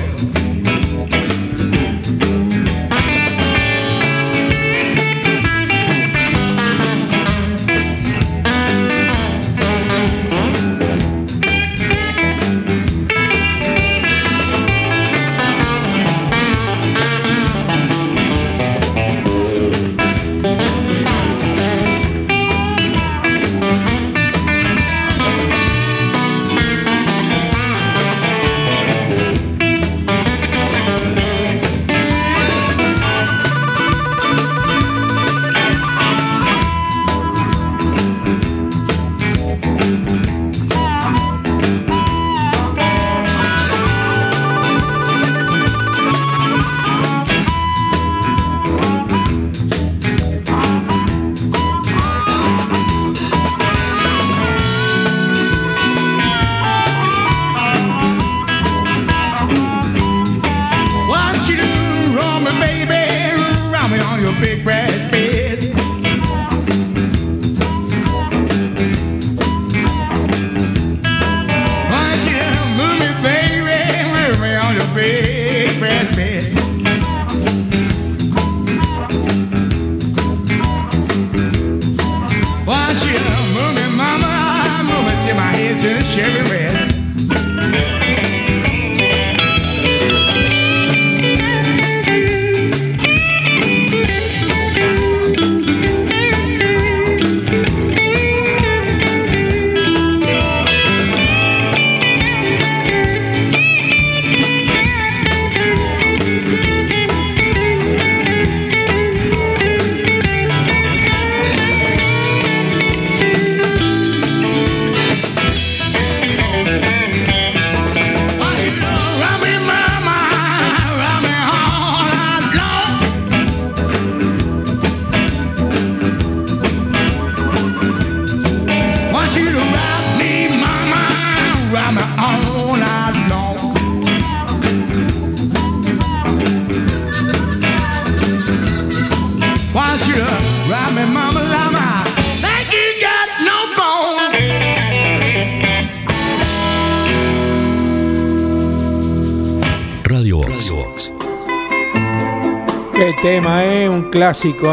Speaker 2: Qué tema, un clásico,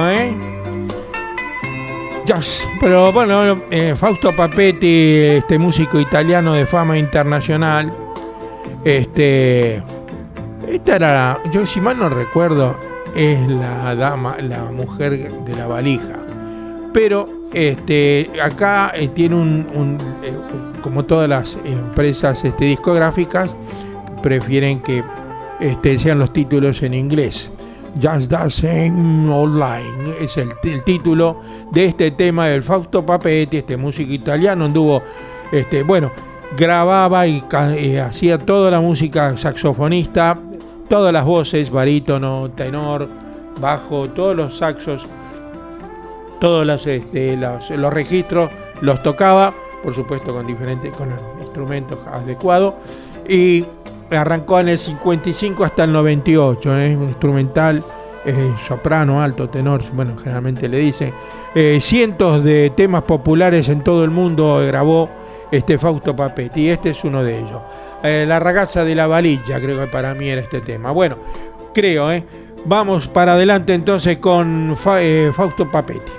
Speaker 2: Yes. Pero bueno, Fausto Papetti, este músico italiano de fama internacional, esta era, yo si mal no recuerdo, es la mujer de la valija. Pero acá tiene como todas las empresas discográficas, prefieren que sean los títulos en inglés. Just Dancing Online es el título de este tema del Fausto Papetti, este músico italiano. Anduvo, grababa y hacía toda la música, saxofonista, todas las voces, barítono, tenor, bajo, todos los saxos, todos los registros los tocaba, por supuesto con los instrumentos adecuados, y arrancó en el 55 hasta el 98, instrumental, soprano, alto, tenor, bueno, generalmente le dicen. Cientos de temas populares en todo el mundo grabó Fausto Papetti, y este es uno de ellos. La ragazza de la valilla, creo que para mí era este tema. Bueno, creo, vamos para adelante entonces con Fausto Papetti.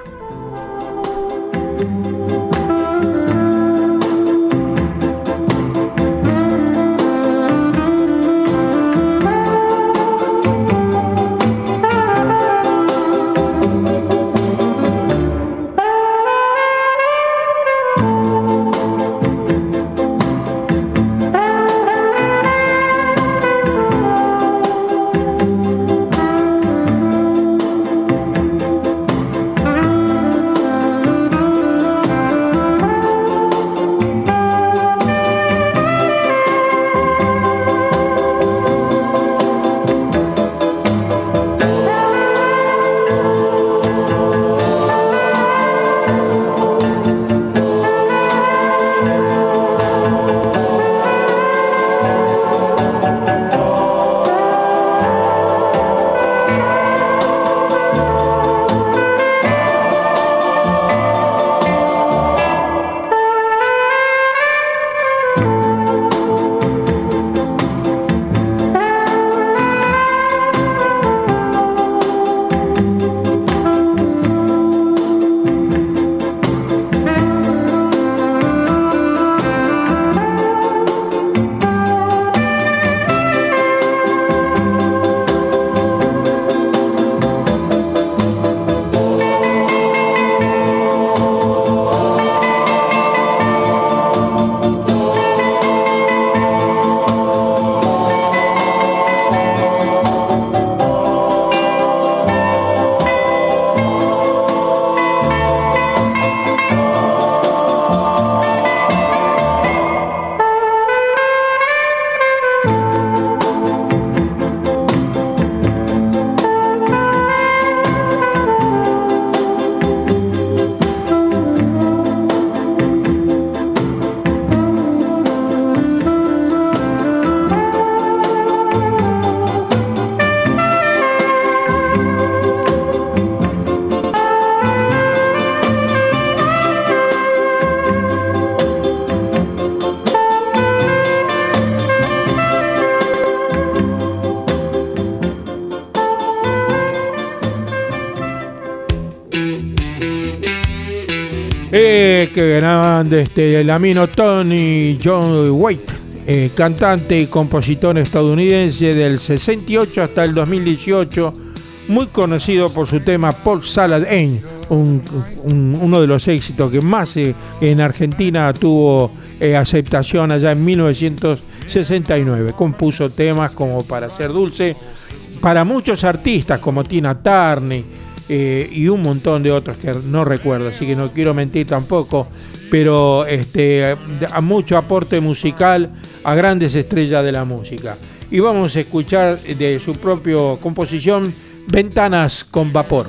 Speaker 2: Qué grande, Lamino Tony John Waite, cantante y compositor estadounidense del 68 hasta el 2018, muy conocido por su tema Port Salad Inn, uno de los éxitos que más en Argentina tuvo aceptación allá en 1969. Compuso temas como Para Ser Dulce para muchos artistas como Tina Turner y un montón de otros que no recuerdo, así que no quiero mentir tampoco, pero a mucho aporte musical a grandes estrellas de la música. Y vamos a escuchar de su propia composición Ventanas con Vapor.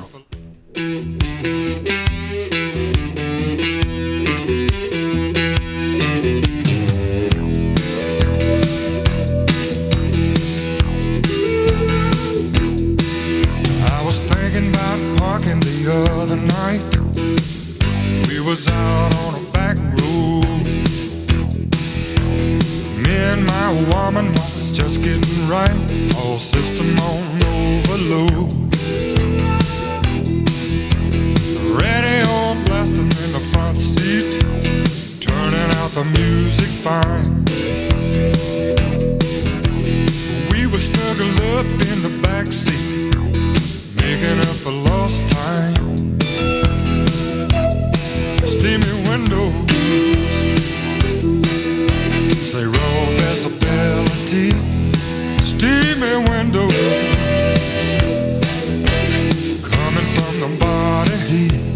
Speaker 18: The other night we was out on a back road. Me and my woman was just getting right, all system on overload. Radio blasting in the front seat, turning out the music fine. We were snuggled up in the back seat, making up for lost time. Steamy windows say raw visibility. Steamy windows coming from the body heat.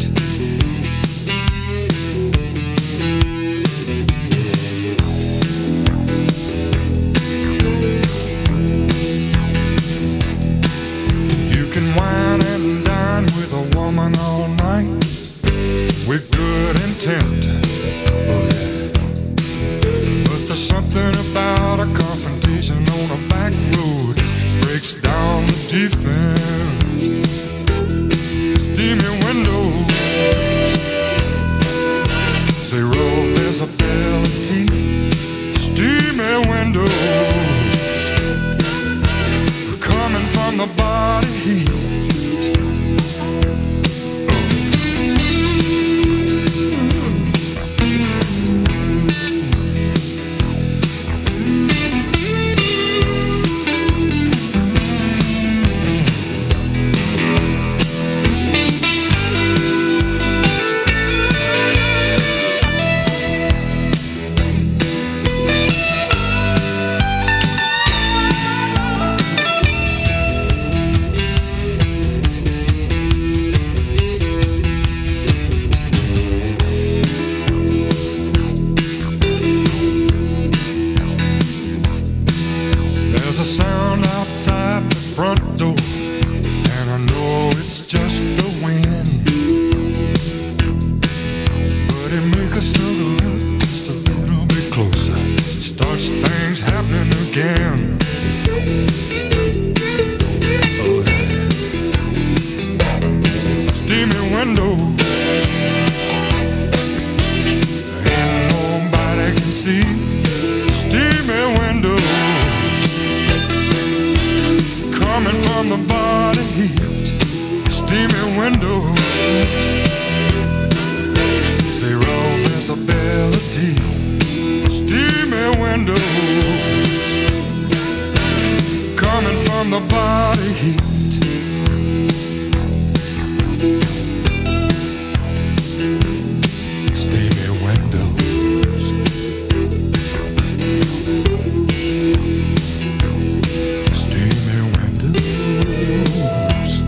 Speaker 18: You can wine and dine with a woman all night with good intent, oh yeah. But there's something about a confrontation on a back road breaks down the defense. Steamy windows, zero visibility. Steamy windows coming from the body heat. There's a sound outside the front door, and I know it's just the wind, but it makes us snuggle up just a little bit closer. It starts things happening again. Oh yeah. Steamy windows, ain't nobody can see. Steamy windows coming from the body heat. Steamy windows, zero visibility. Steamy windows coming from the body heat. Steamy windows, steamy windows.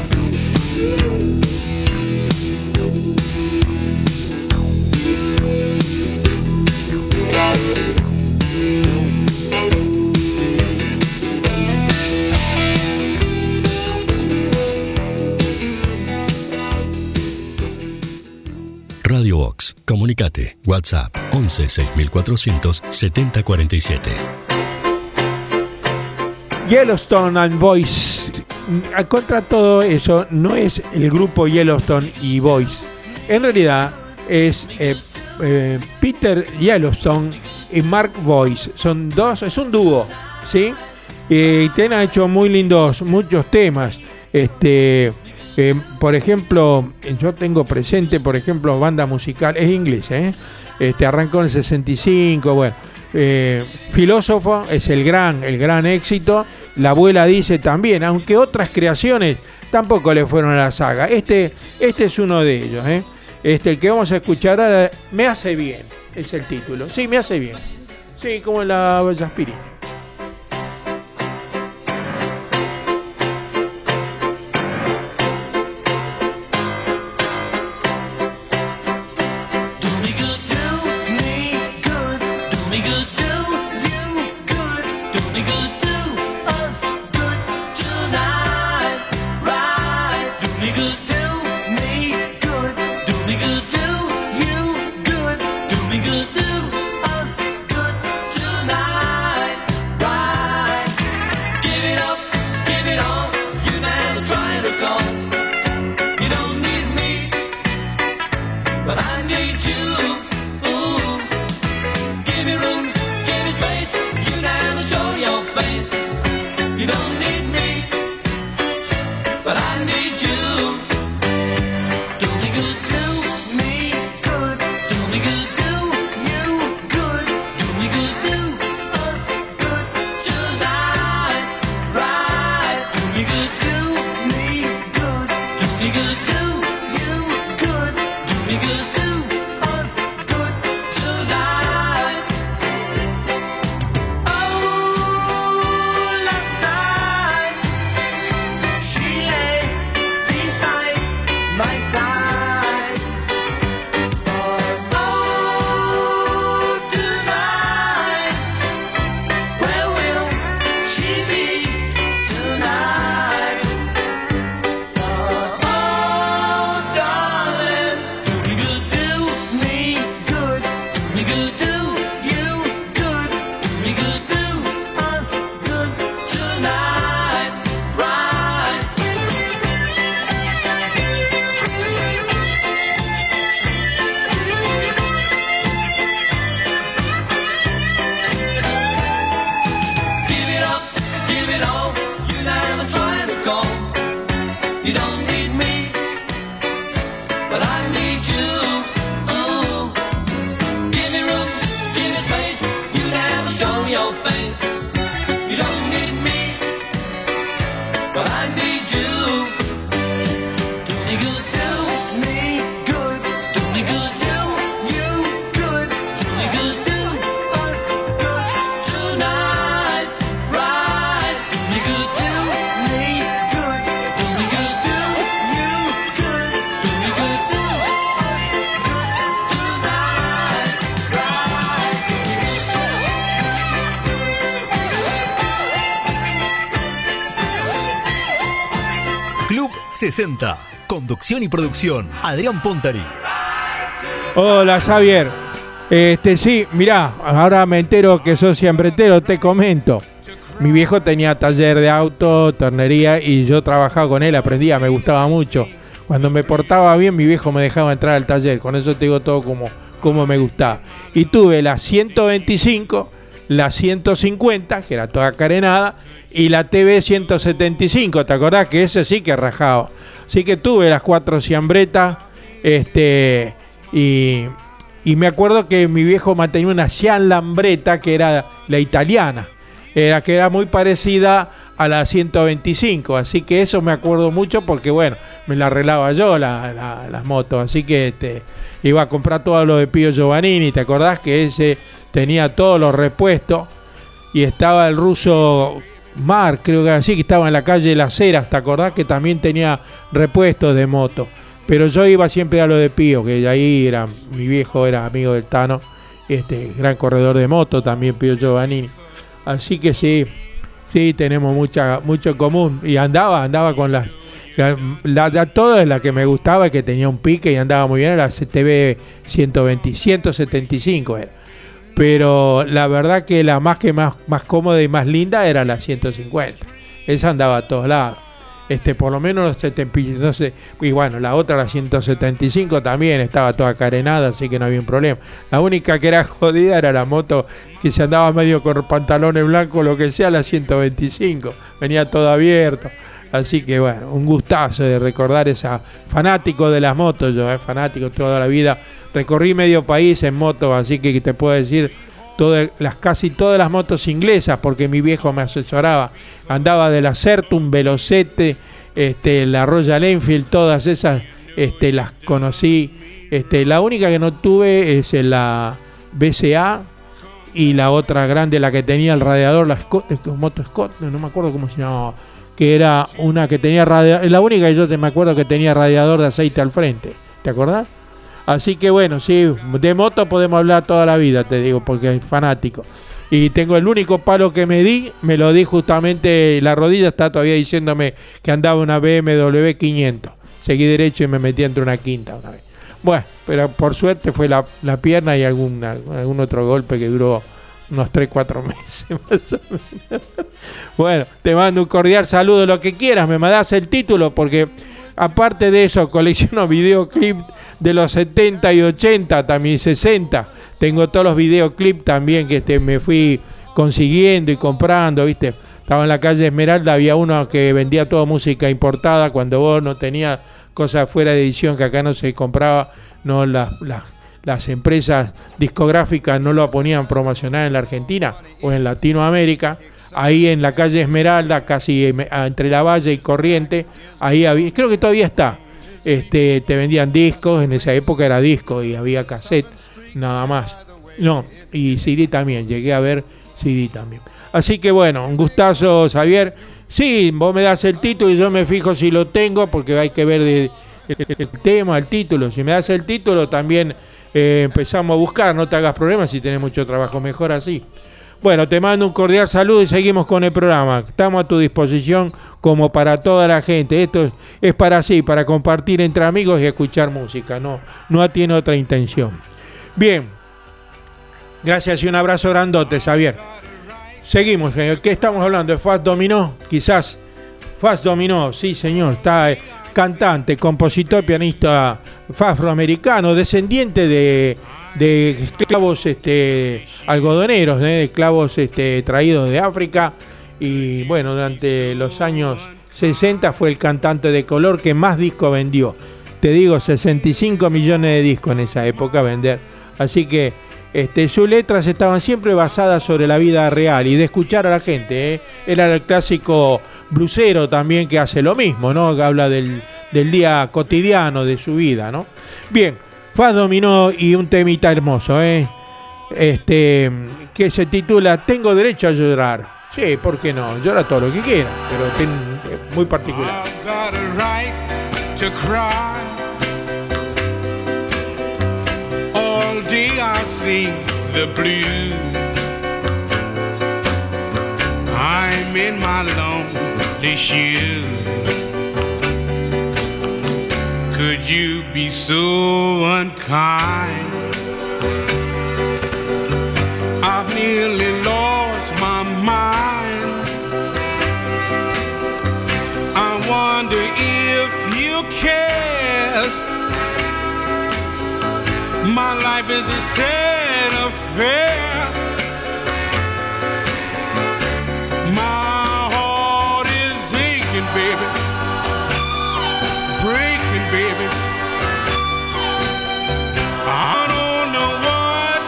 Speaker 13: Radio Vox. Comunicate. WhatsApp 11 6400 7047.
Speaker 2: Yellowstone and Voice. Contra todo eso, no es el grupo Yellowstone y Voice. En realidad es Peter Yellowstone y Mark Voice. Son dos, es un dúo, ¿sí? Y han hecho muy lindos, muchos temas. Por ejemplo, yo tengo presente, por ejemplo, banda musical, es inglés, arrancó en el 65, bueno. Filósofo es el gran éxito. La abuela dice también, aunque otras creaciones tampoco le fueron a la saga. Este es uno de ellos, el que vamos a escuchar ahora, Me hace bien, es el título. Sí, me hace bien. Sí, como la Bella Aspirina.
Speaker 1: Club 60. Conducción y producción, Adrián Pontari.
Speaker 2: Hola, Xavier. Sí, mirá, ahora me entero que sos siembretero, te comento. Mi viejo tenía taller de auto, tornería, y yo trabajaba con él, aprendía, me gustaba mucho. Cuando me portaba bien, mi viejo me dejaba entrar al taller, con eso te digo todo como me gustaba. Y tuve la 125, la 150, que era toda carenada, y la TV 175, ¿te acordás? Que ese sí que rajaba. Así que tuve las 4 siambretas, y me acuerdo que mi viejo mantenía una Cian Lambretta, que era la italiana, que era muy parecida a la 125, así que eso me acuerdo mucho porque, bueno, me la arreglaba yo las motos, así que iba a comprar todo lo de Pío Giovannini, ¿te acordás? Que ese tenía todos los repuestos, y estaba el ruso Mar, creo que así, que estaba en la calle Las Heras, ¿te acordás? Que también tenía repuestos de moto. Pero yo iba siempre a lo de Pío, que ahí mi viejo era amigo del Tano, gran corredor de moto también, Pío Giovannini. Así que sí, tenemos mucho en común. Y andaba con toda la que me gustaba, que tenía un pique y andaba muy bien, era la CTV 175 era. Pero la verdad que la más cómoda y más linda era la 150. Esa andaba a todos lados. Por lo menos los 70, no sé, y bueno, la otra, la 175, también estaba toda carenada, así que no había un problema. La única que era jodida era la moto que se andaba medio con pantalones blancos, lo que sea, la 125, venía todo abierto. Así que bueno, un gustazo de recordar esa. Fanático de las motos, yo, fanático toda la vida. Recorrí medio país en moto, así que te puedo decir casi todas las motos inglesas, porque mi viejo me asesoraba. Andaba de la Certum, Velocete, la Royal Enfield, todas esas las conocí. La única que no tuve es la BCA y la otra grande, la que tenía el radiador, la Moto Scott, no me acuerdo cómo se llamaba, que era una que tenía radiador, la única que yo me acuerdo que tenía radiador de aceite al frente, ¿te acordás? Así que bueno, sí, de moto podemos hablar toda la vida, te digo, porque es fanático. Y tengo el único palo que me lo di justamente, la rodilla está todavía diciéndome que andaba una BMW 500. Seguí derecho y me metí entre una quinta una vez. Bueno, pero por suerte fue la pierna y algún otro golpe que duró unos 3-4 meses más o menos. Bueno, te mando un cordial saludo, lo que quieras, me mandas el título, porque aparte de eso colecciono videoclips de los 70 y 80, también 60. Tengo todos los videoclips también que me fui consiguiendo y comprando, ¿viste? Estaba en la calle Esmeralda, había uno que vendía toda música importada cuando vos no tenías cosas fuera de edición, que acá no se compraba, no las empresas discográficas no lo ponían promocionar en la Argentina o en Latinoamérica. Ahí en la calle Esmeralda, casi entre La Valle y Corriente, ahí había, creo que todavía está, te vendían discos, en esa época era disco y había cassette, nada más. No, y CD también, llegué a ver CD también. Así que bueno, un gustazo, Xavier. Sí, vos me das el título y yo me fijo si lo tengo, porque hay que ver el tema, el título. Si me das el título también empezamos a buscar, no te hagas problemas si tenés mucho trabajo, mejor así. Bueno, te mando un cordial saludo y seguimos con el programa. Estamos a tu disposición como para toda la gente. Esto es para compartir entre amigos y escuchar música, no tiene otra intención. Bien, gracias y un abrazo grandote, Xavier. Seguimos, señor. ¿Qué estamos hablando? ¿De Fats Domino? Quizás. Fats Domino, sí, señor. Está cantante, compositor, pianista afroamericano, descendiente de esclavos algodoneros, de esclavos traídos de África. Y bueno, durante los años 60 fue el cantante de color que más discos vendió. Te digo, 65 millones de discos en esa época a vender. Así que sus letras estaban siempre basadas sobre la vida real y de escuchar a la gente. Era el clásico blusero también, que hace lo mismo, ¿no? Que habla del día cotidiano de su vida, ¿no? Bien, Fats Domino y un temita hermoso, que se titula Tengo derecho a llorar. Sí, ¿por qué no? Llora todo lo que quiera, pero es muy particular.
Speaker 3: I've got a right to cry. All day I see the blues. I'm in my lonely shoes. Could you be so unkind? I've nearly lost my mind. I wonder if you care. My life is a sad affair. My heart is aching, baby, breaking, baby. I don't know what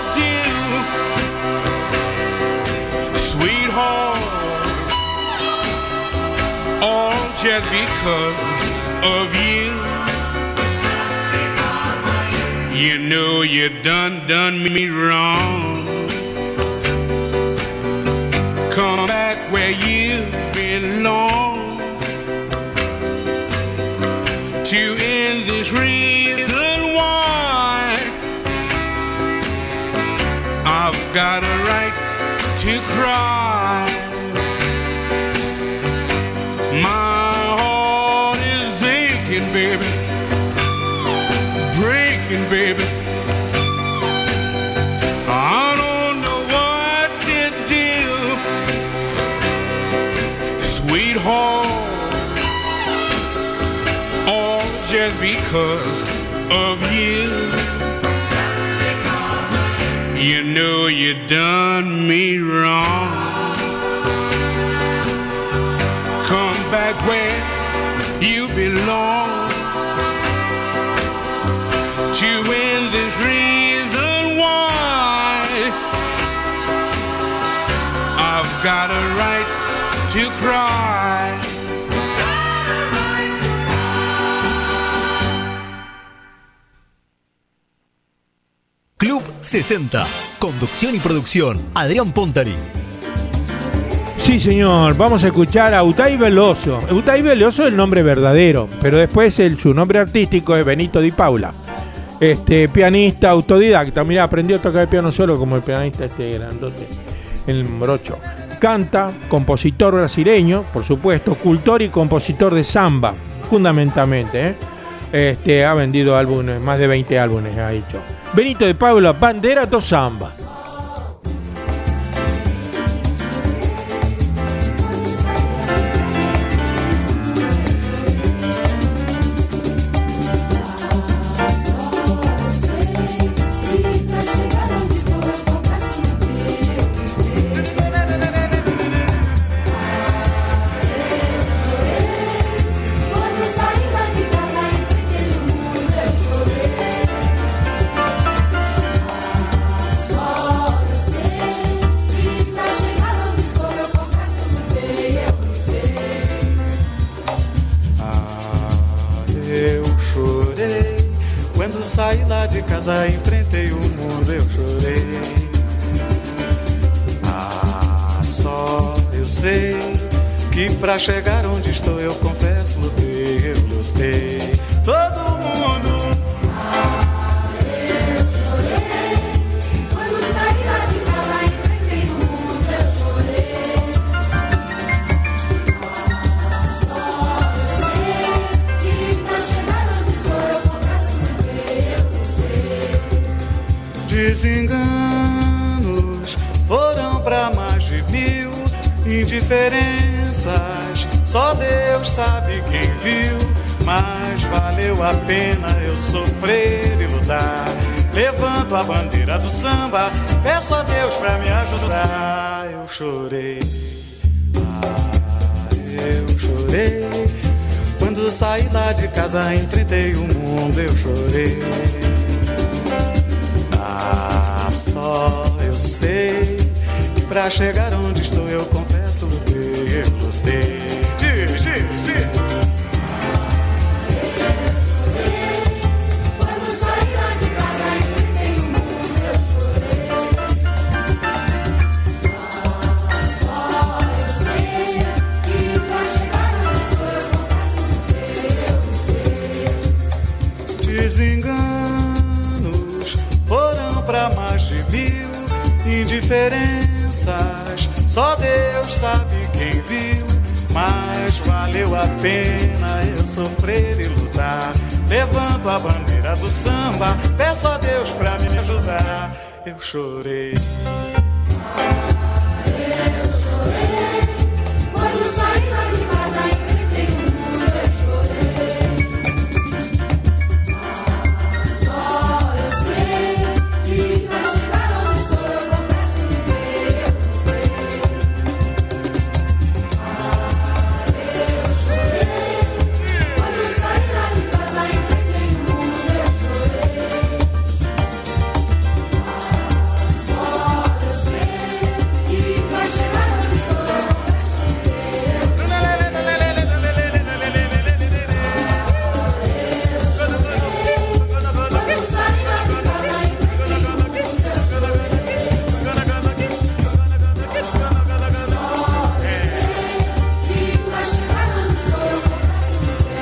Speaker 3: to do, sweetheart, all just because of you. You know you done me wrong. Come back where you belong. To end this reason why I've got a right to cry. My heart is aching, baby, breaking, baby. I don't know what to do, sweetheart, all just because of you. You know you done me wrong. Come back right where you belong. To win this reason why I've got a right to cry.
Speaker 1: Club 60. Conducción y producción, Adrián Pontari.
Speaker 2: Sí, señor. Vamos a escuchar a Utay Veloso. Utay Veloso es el nombre verdadero, pero después su nombre artístico es Benito Di Paula. Pianista autodidacta. Mirá, aprendió a tocar el piano solo como el pianista grandote, el morocho. Canta, compositor brasileño, por supuesto, cultor y compositor de samba, fundamentalmente. Ha vendido álbumes, más de 20 álbumes ha hecho. Benito Di Paula, Bandera do Samba.
Speaker 16: Saí lá de casa, enfrentei o mundo, eu chorei. Ah, só eu sei que pra chegar onde estou, eu confesso, lutei, eu lutei. Todo mundo.
Speaker 6: Ah, eu chorei. Quando saí lá de casa, enfrentei o mundo, eu chorei. Ah, só eu sei que pra chegar onde estou, eu confesso, lutei.
Speaker 16: Desenganos foram pra mais de 1000 indiferenças. Só Deus sabe quem viu, mas valeu a pena eu sofrer e lutar. Levanto a bandeira do samba, peço a Deus pra me ajudar. Eu chorei, eu chorei. Quando saí lá de casa, enfrentei o mundo, eu chorei. Ah, só eu sei que pra chegar onde estou, eu confesso, lutei, eu lutei.
Speaker 6: Quando saí lá de casa, enfrentei o mundo, eu chorei. Ah, só eu sei que pra chegar onde estou, eu confesso, lutei, eu lutei.
Speaker 16: Desenganos foram pra mais de 1000 indiferenças. Só Deus sabe quem viu, mas valeu a pena eu sofrer e lutar. Levanto a bandeira do samba, peço a Deus pra me ajudar. Eu chorei.
Speaker 6: Eu chorei. Quando saí lá de casa, enfrentei o mundo, eu chorei. Ah, só eu sei que pra chegar onde estou, eu confesso, lutei, eu lutei. Ah, eu chorei. Quando saí lá de casa, enfrentei o mundo, eu chorei. Ah, só eu sei que pra chegar onde estou, eu confesso, lutei, eu lutei. Quando saí lá de casa, enfrentei o mundo, eu chorei. Só eu sei que pra chegar onde estou, eu confesso,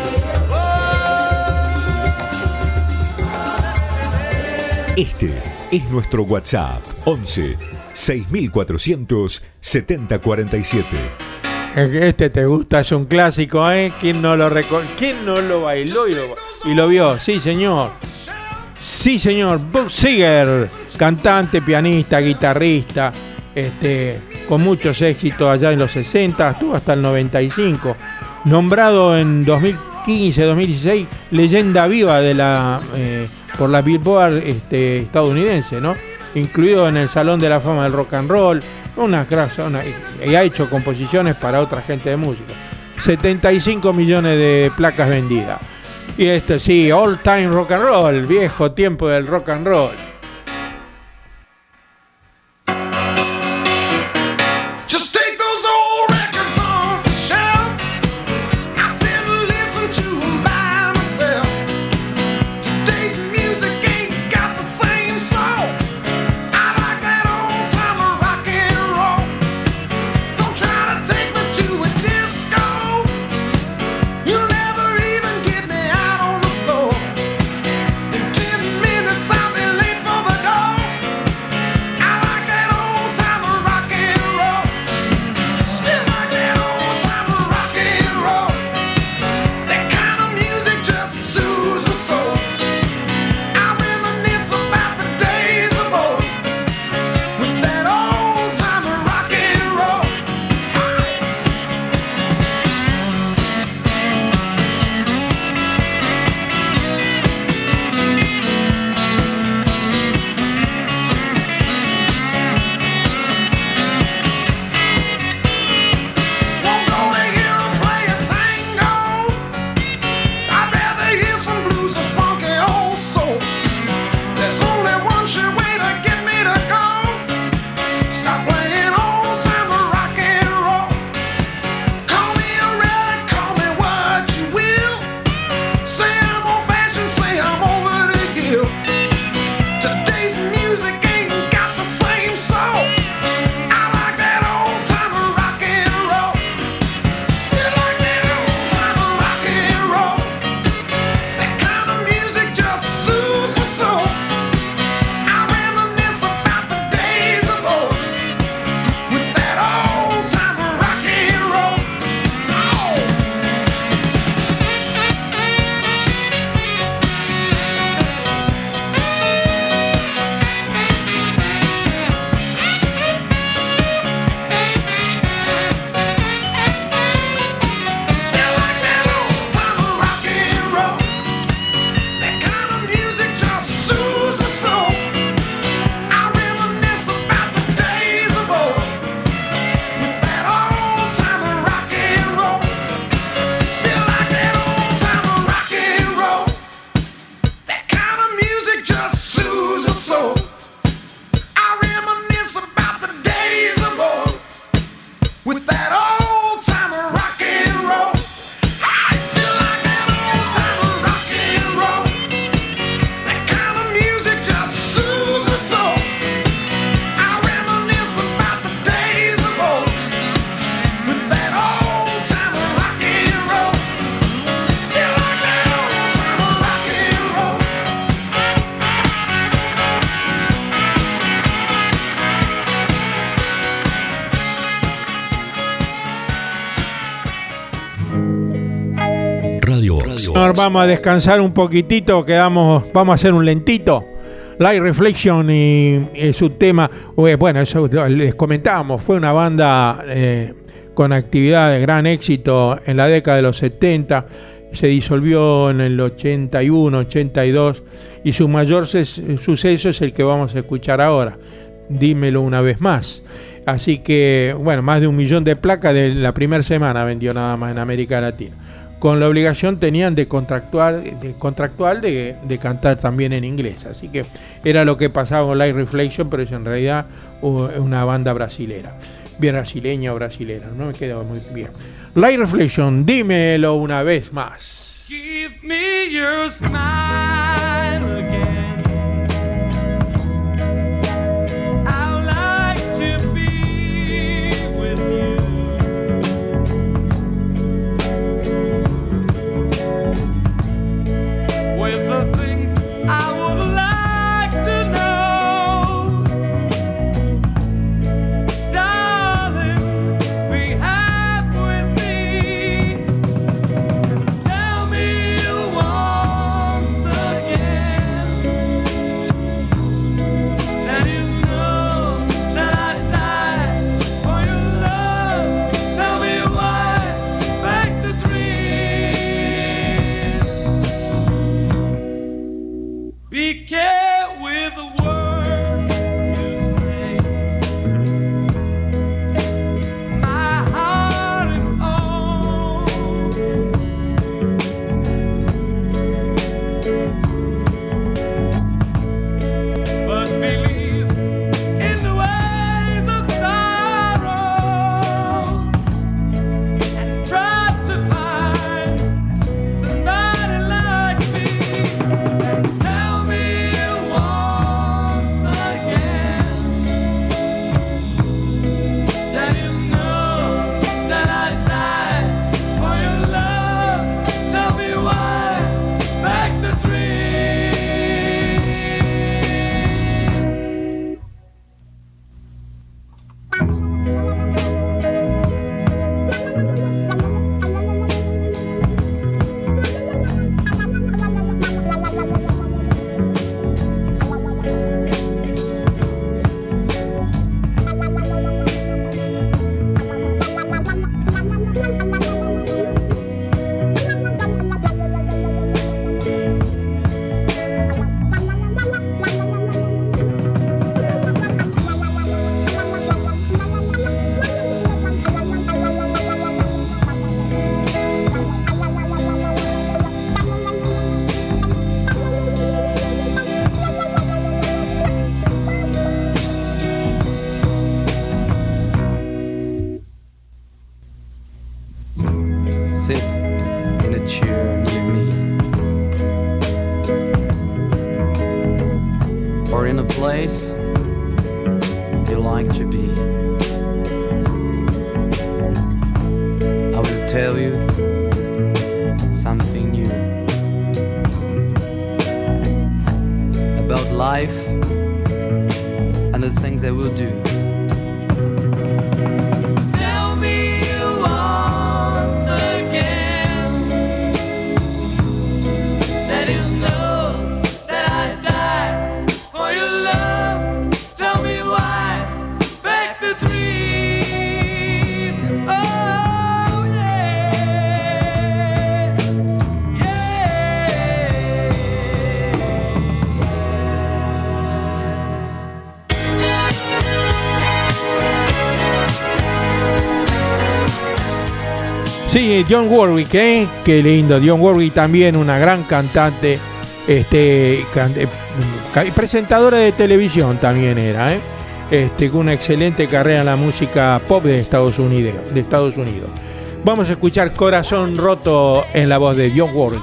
Speaker 6: lutei, eu
Speaker 15: Este es nuestro WhatsApp 11 6400 7047.
Speaker 2: Este te gusta, es un clásico, ¿eh? ¿Quién no lo bailó y lo vio? Sí, señor. Sí, señor. Bob Seger, cantante, pianista, guitarrista, con muchos éxitos allá en los 60, estuvo hasta el 95. Nombrado en 2015-2016 leyenda viva de por la Billboard estadounidense, ¿no? Incluido en el Salón de la Fama del Rock and Roll, y ha hecho composiciones para otra gente de música. 75 millones de placas vendidas. Y esto sí, all time rock and roll, viejo tiempo del rock and roll.
Speaker 3: Just take those old records off the shelf. I sit and listen to them by myself. Today's music ain't got the same soul. I like that old time of rock and roll. Don't try to take me to a disco. You'll never even get me out on the floor. In 10 minutes I'll be late for the door. I like that old time of rock and roll. Still like that old time of rock and roll. That kind of music just soothes my soul. I reminisce about the days of old with that old time of rock and roll. Won't go to hear 'em play a tango. I'd rather hear some blues or funky old soul. There's only one sure way to get me to go. Stop playing old time of rock and roll. Call me a relic, call me what you will. Say I'm old fashioned, say I'm over the hill. Today's music ain't got the same soul. I like that old time of rock and roll. Still like that old time of rock and roll. That kind of music just soothes my soul. I reminisce about the days of old with that old time of rock and roll. Oh. Still like that old time of rock and roll. That kind of music just soothes my soul. I reminisce about the days of old with that old time of rock and roll. Still like that old time of rock and roll. That kind of music just soothes my soul. I reminisce about the days of old with that old time of rock and roll. I still like that old time of rock and roll. That kind of music just soothes my soul. I reminisce about the days of old with that old time of rock and roll. Still like that old time of rock and roll.
Speaker 13: Radio Box.
Speaker 2: Ahora vamos a descansar un poquitito, vamos a hacer un lentito. Light Reflection y su tema, bueno, eso les comentábamos, fue una banda con actividad de gran éxito en la década de los 70, se disolvió en el 81, 82 y su mayor suceso es el que vamos a escuchar ahora, Dímelo una vez más. Así que, bueno, más de 1 millón de placas de la primera semana vendió nada más en América Latina. Con la obligación tenían de contractual de cantar también en inglés. Así que era lo que pasaba con Light Reflection, pero es en realidad una banda brasilera. Bien brasileña o brasilera, no me queda muy bien. Light Reflection, dímelo una vez más.
Speaker 10: Give me your smile again. I'd like to be with you. With the things I would like to know. Darling, be happy with me. Tell me once again.
Speaker 9: in a chair near me, or in a place you like to be. I will tell you something new about life and the things I will do. Tell me once again that you know that I died for your love. Tell me why, back the dream. Oh yeah,
Speaker 2: Sí, Dionne Warwick, qué lindo. Dionne Warwick también una gran cantante, presentadora de televisión también era, con una excelente carrera en la música pop de Estados Unidos. Vamos a escuchar Corazón Roto en la voz de Dionne Warwick.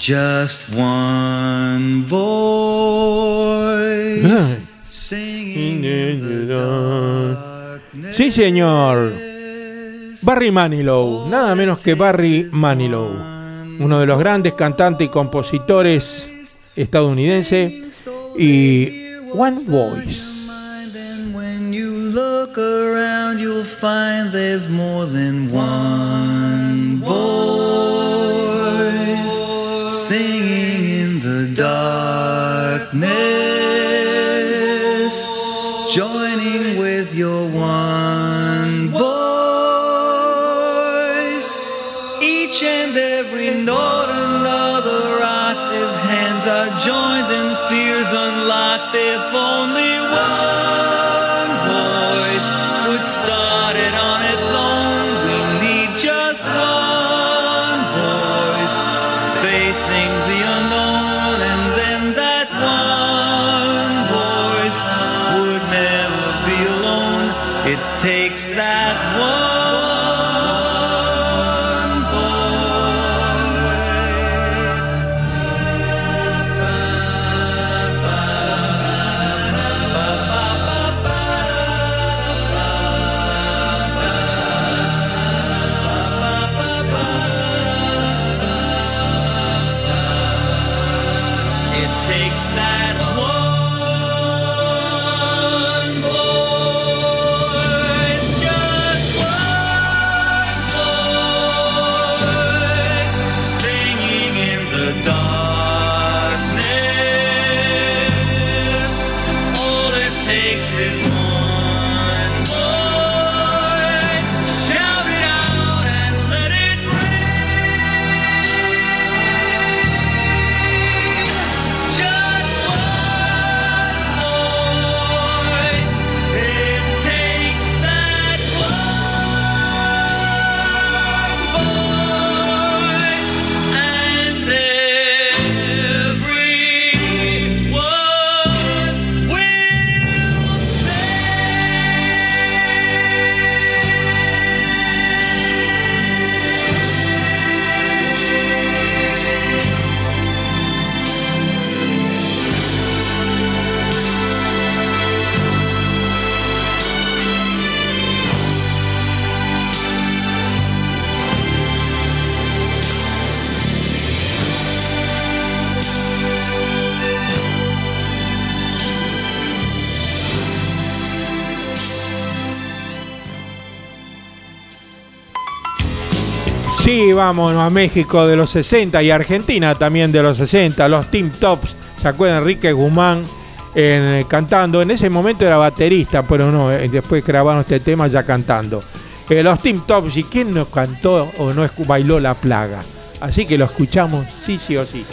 Speaker 19: Just one voice singing in the darkness.
Speaker 2: Sí, señor. Barry Manilow, nada menos que Barry Manilow, uno de los grandes cantantes y compositores estadounidenses, y One Voice.
Speaker 19: When you look around, you'll find there's more than one voice singing in the darkness, joining with your one voice. Each and every note another octave, hands are joined and fears unlocked. If only one voice would start it on its own. We need just one voice facing the unknown, and then that one voice would never be alone. It takes that one
Speaker 2: Sí, vámonos a México de los 60 y Argentina también de los 60, los Tim Tops. ¿Se acuerdan? Enrique Guzmán cantando. En ese momento era baterista, pero no, después grabaron este tema ya cantando. Los Tim Tops, ¿y quién nos cantó o no bailó La Plaga? Así que lo escuchamos sí o sí.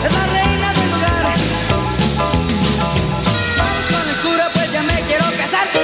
Speaker 17: Vamos con el cura, pues ya me quiero casar.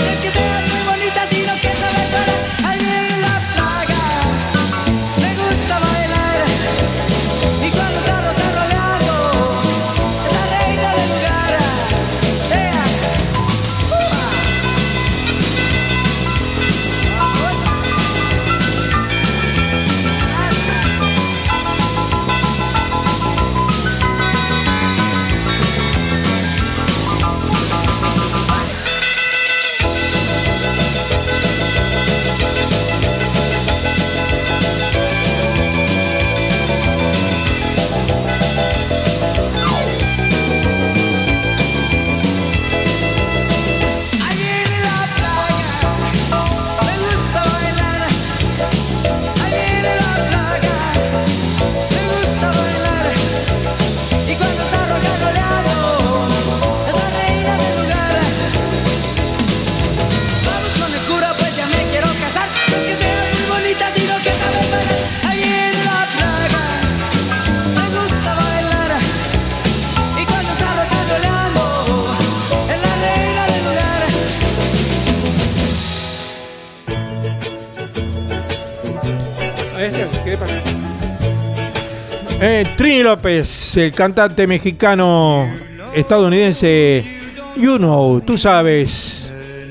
Speaker 2: Trini López, el cantante mexicano estadounidense. You know, tú sabes.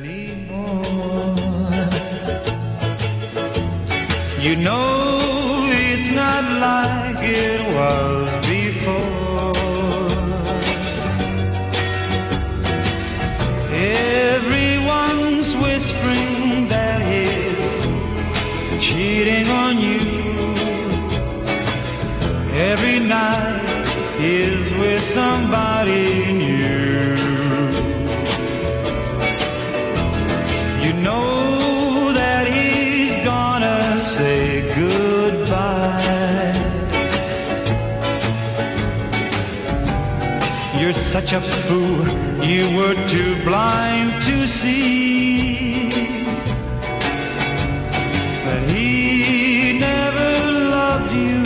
Speaker 17: You know it's not like it was before. Everyone's whispering that he's cheating on you. Every night is with somebody new. You know that he's gonna say goodbye. You're such a fool, you were too blind to see that he never loved you.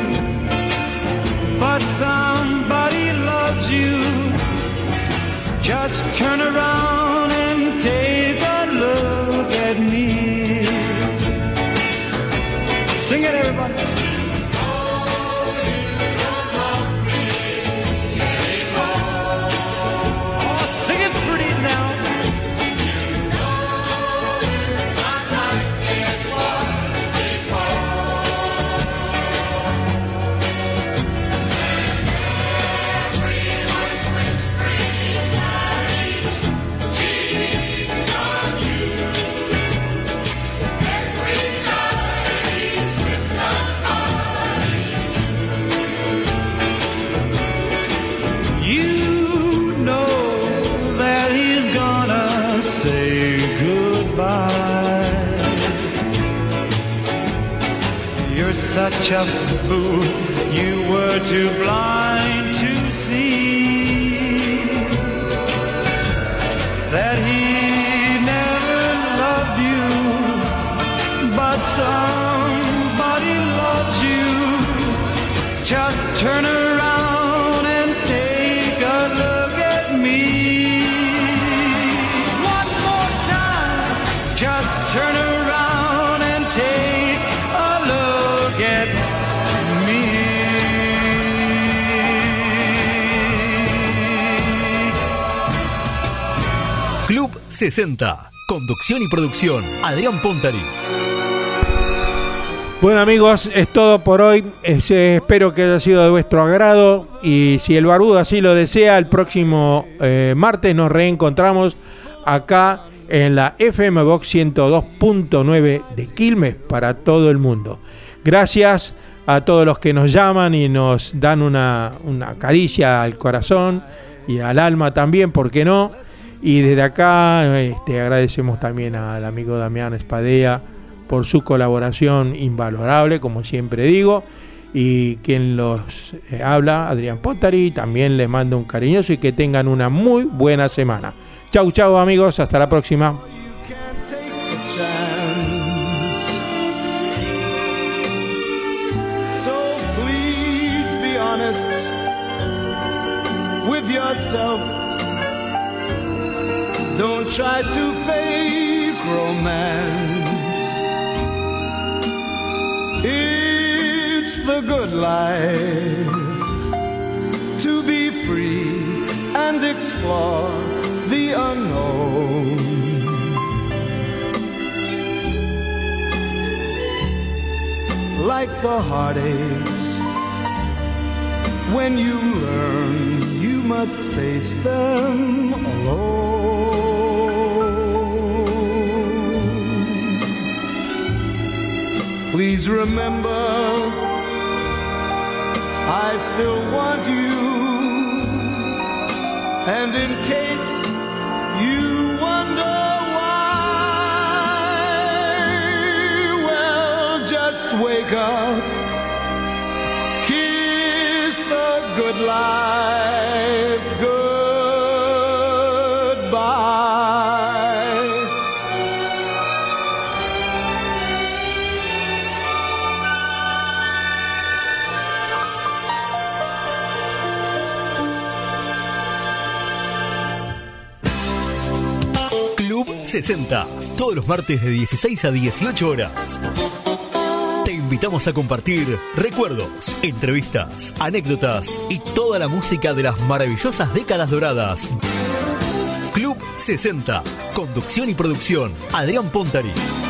Speaker 17: But somebody loves you. Just turn around and take a look at me. Sing it, everybody. Oh, sing it pretty now. You're such a fool, you were too blind to see that he never loved you, but somebody loves you. Just turn around and take a look at me. One more time, just turn around and take a look at me.
Speaker 1: Club 60. Conducción y producción, Adrián Pontari.
Speaker 2: Bueno amigos, es todo por hoy. Espero que haya sido de vuestro agrado. Y si el barbudo así lo desea, el próximo martes nos reencontramos acá en la FM Box 102.9 de Quilmes para todo el mundo. Gracias a todos los que nos llaman y nos dan una caricia al corazón y al alma también, ¿por qué no? Y desde acá agradecemos también al amigo Damián Espadea por su colaboración invalorable, como siempre digo. Y quien los habla, Adrián Pontari, también les mando un cariñoso y que tengan una muy buena semana. Chau, chau amigos, hasta la próxima.
Speaker 3: So please be honest with yourself. Don't try to fake romance. It's the good life to be free and explore the unknown. Like the heartaches, when you learn you must face them alone. Please remember, I still want you, and in case you wonder why, well, just wake up, kiss the good life goodbye.
Speaker 1: Club 60. Todos los martes de 16 a 18 horas. Te invitamos a compartir recuerdos, entrevistas, anécdotas y toda la música de las maravillosas décadas doradas. Club 60. Conducción y producción, Adrián Pontari.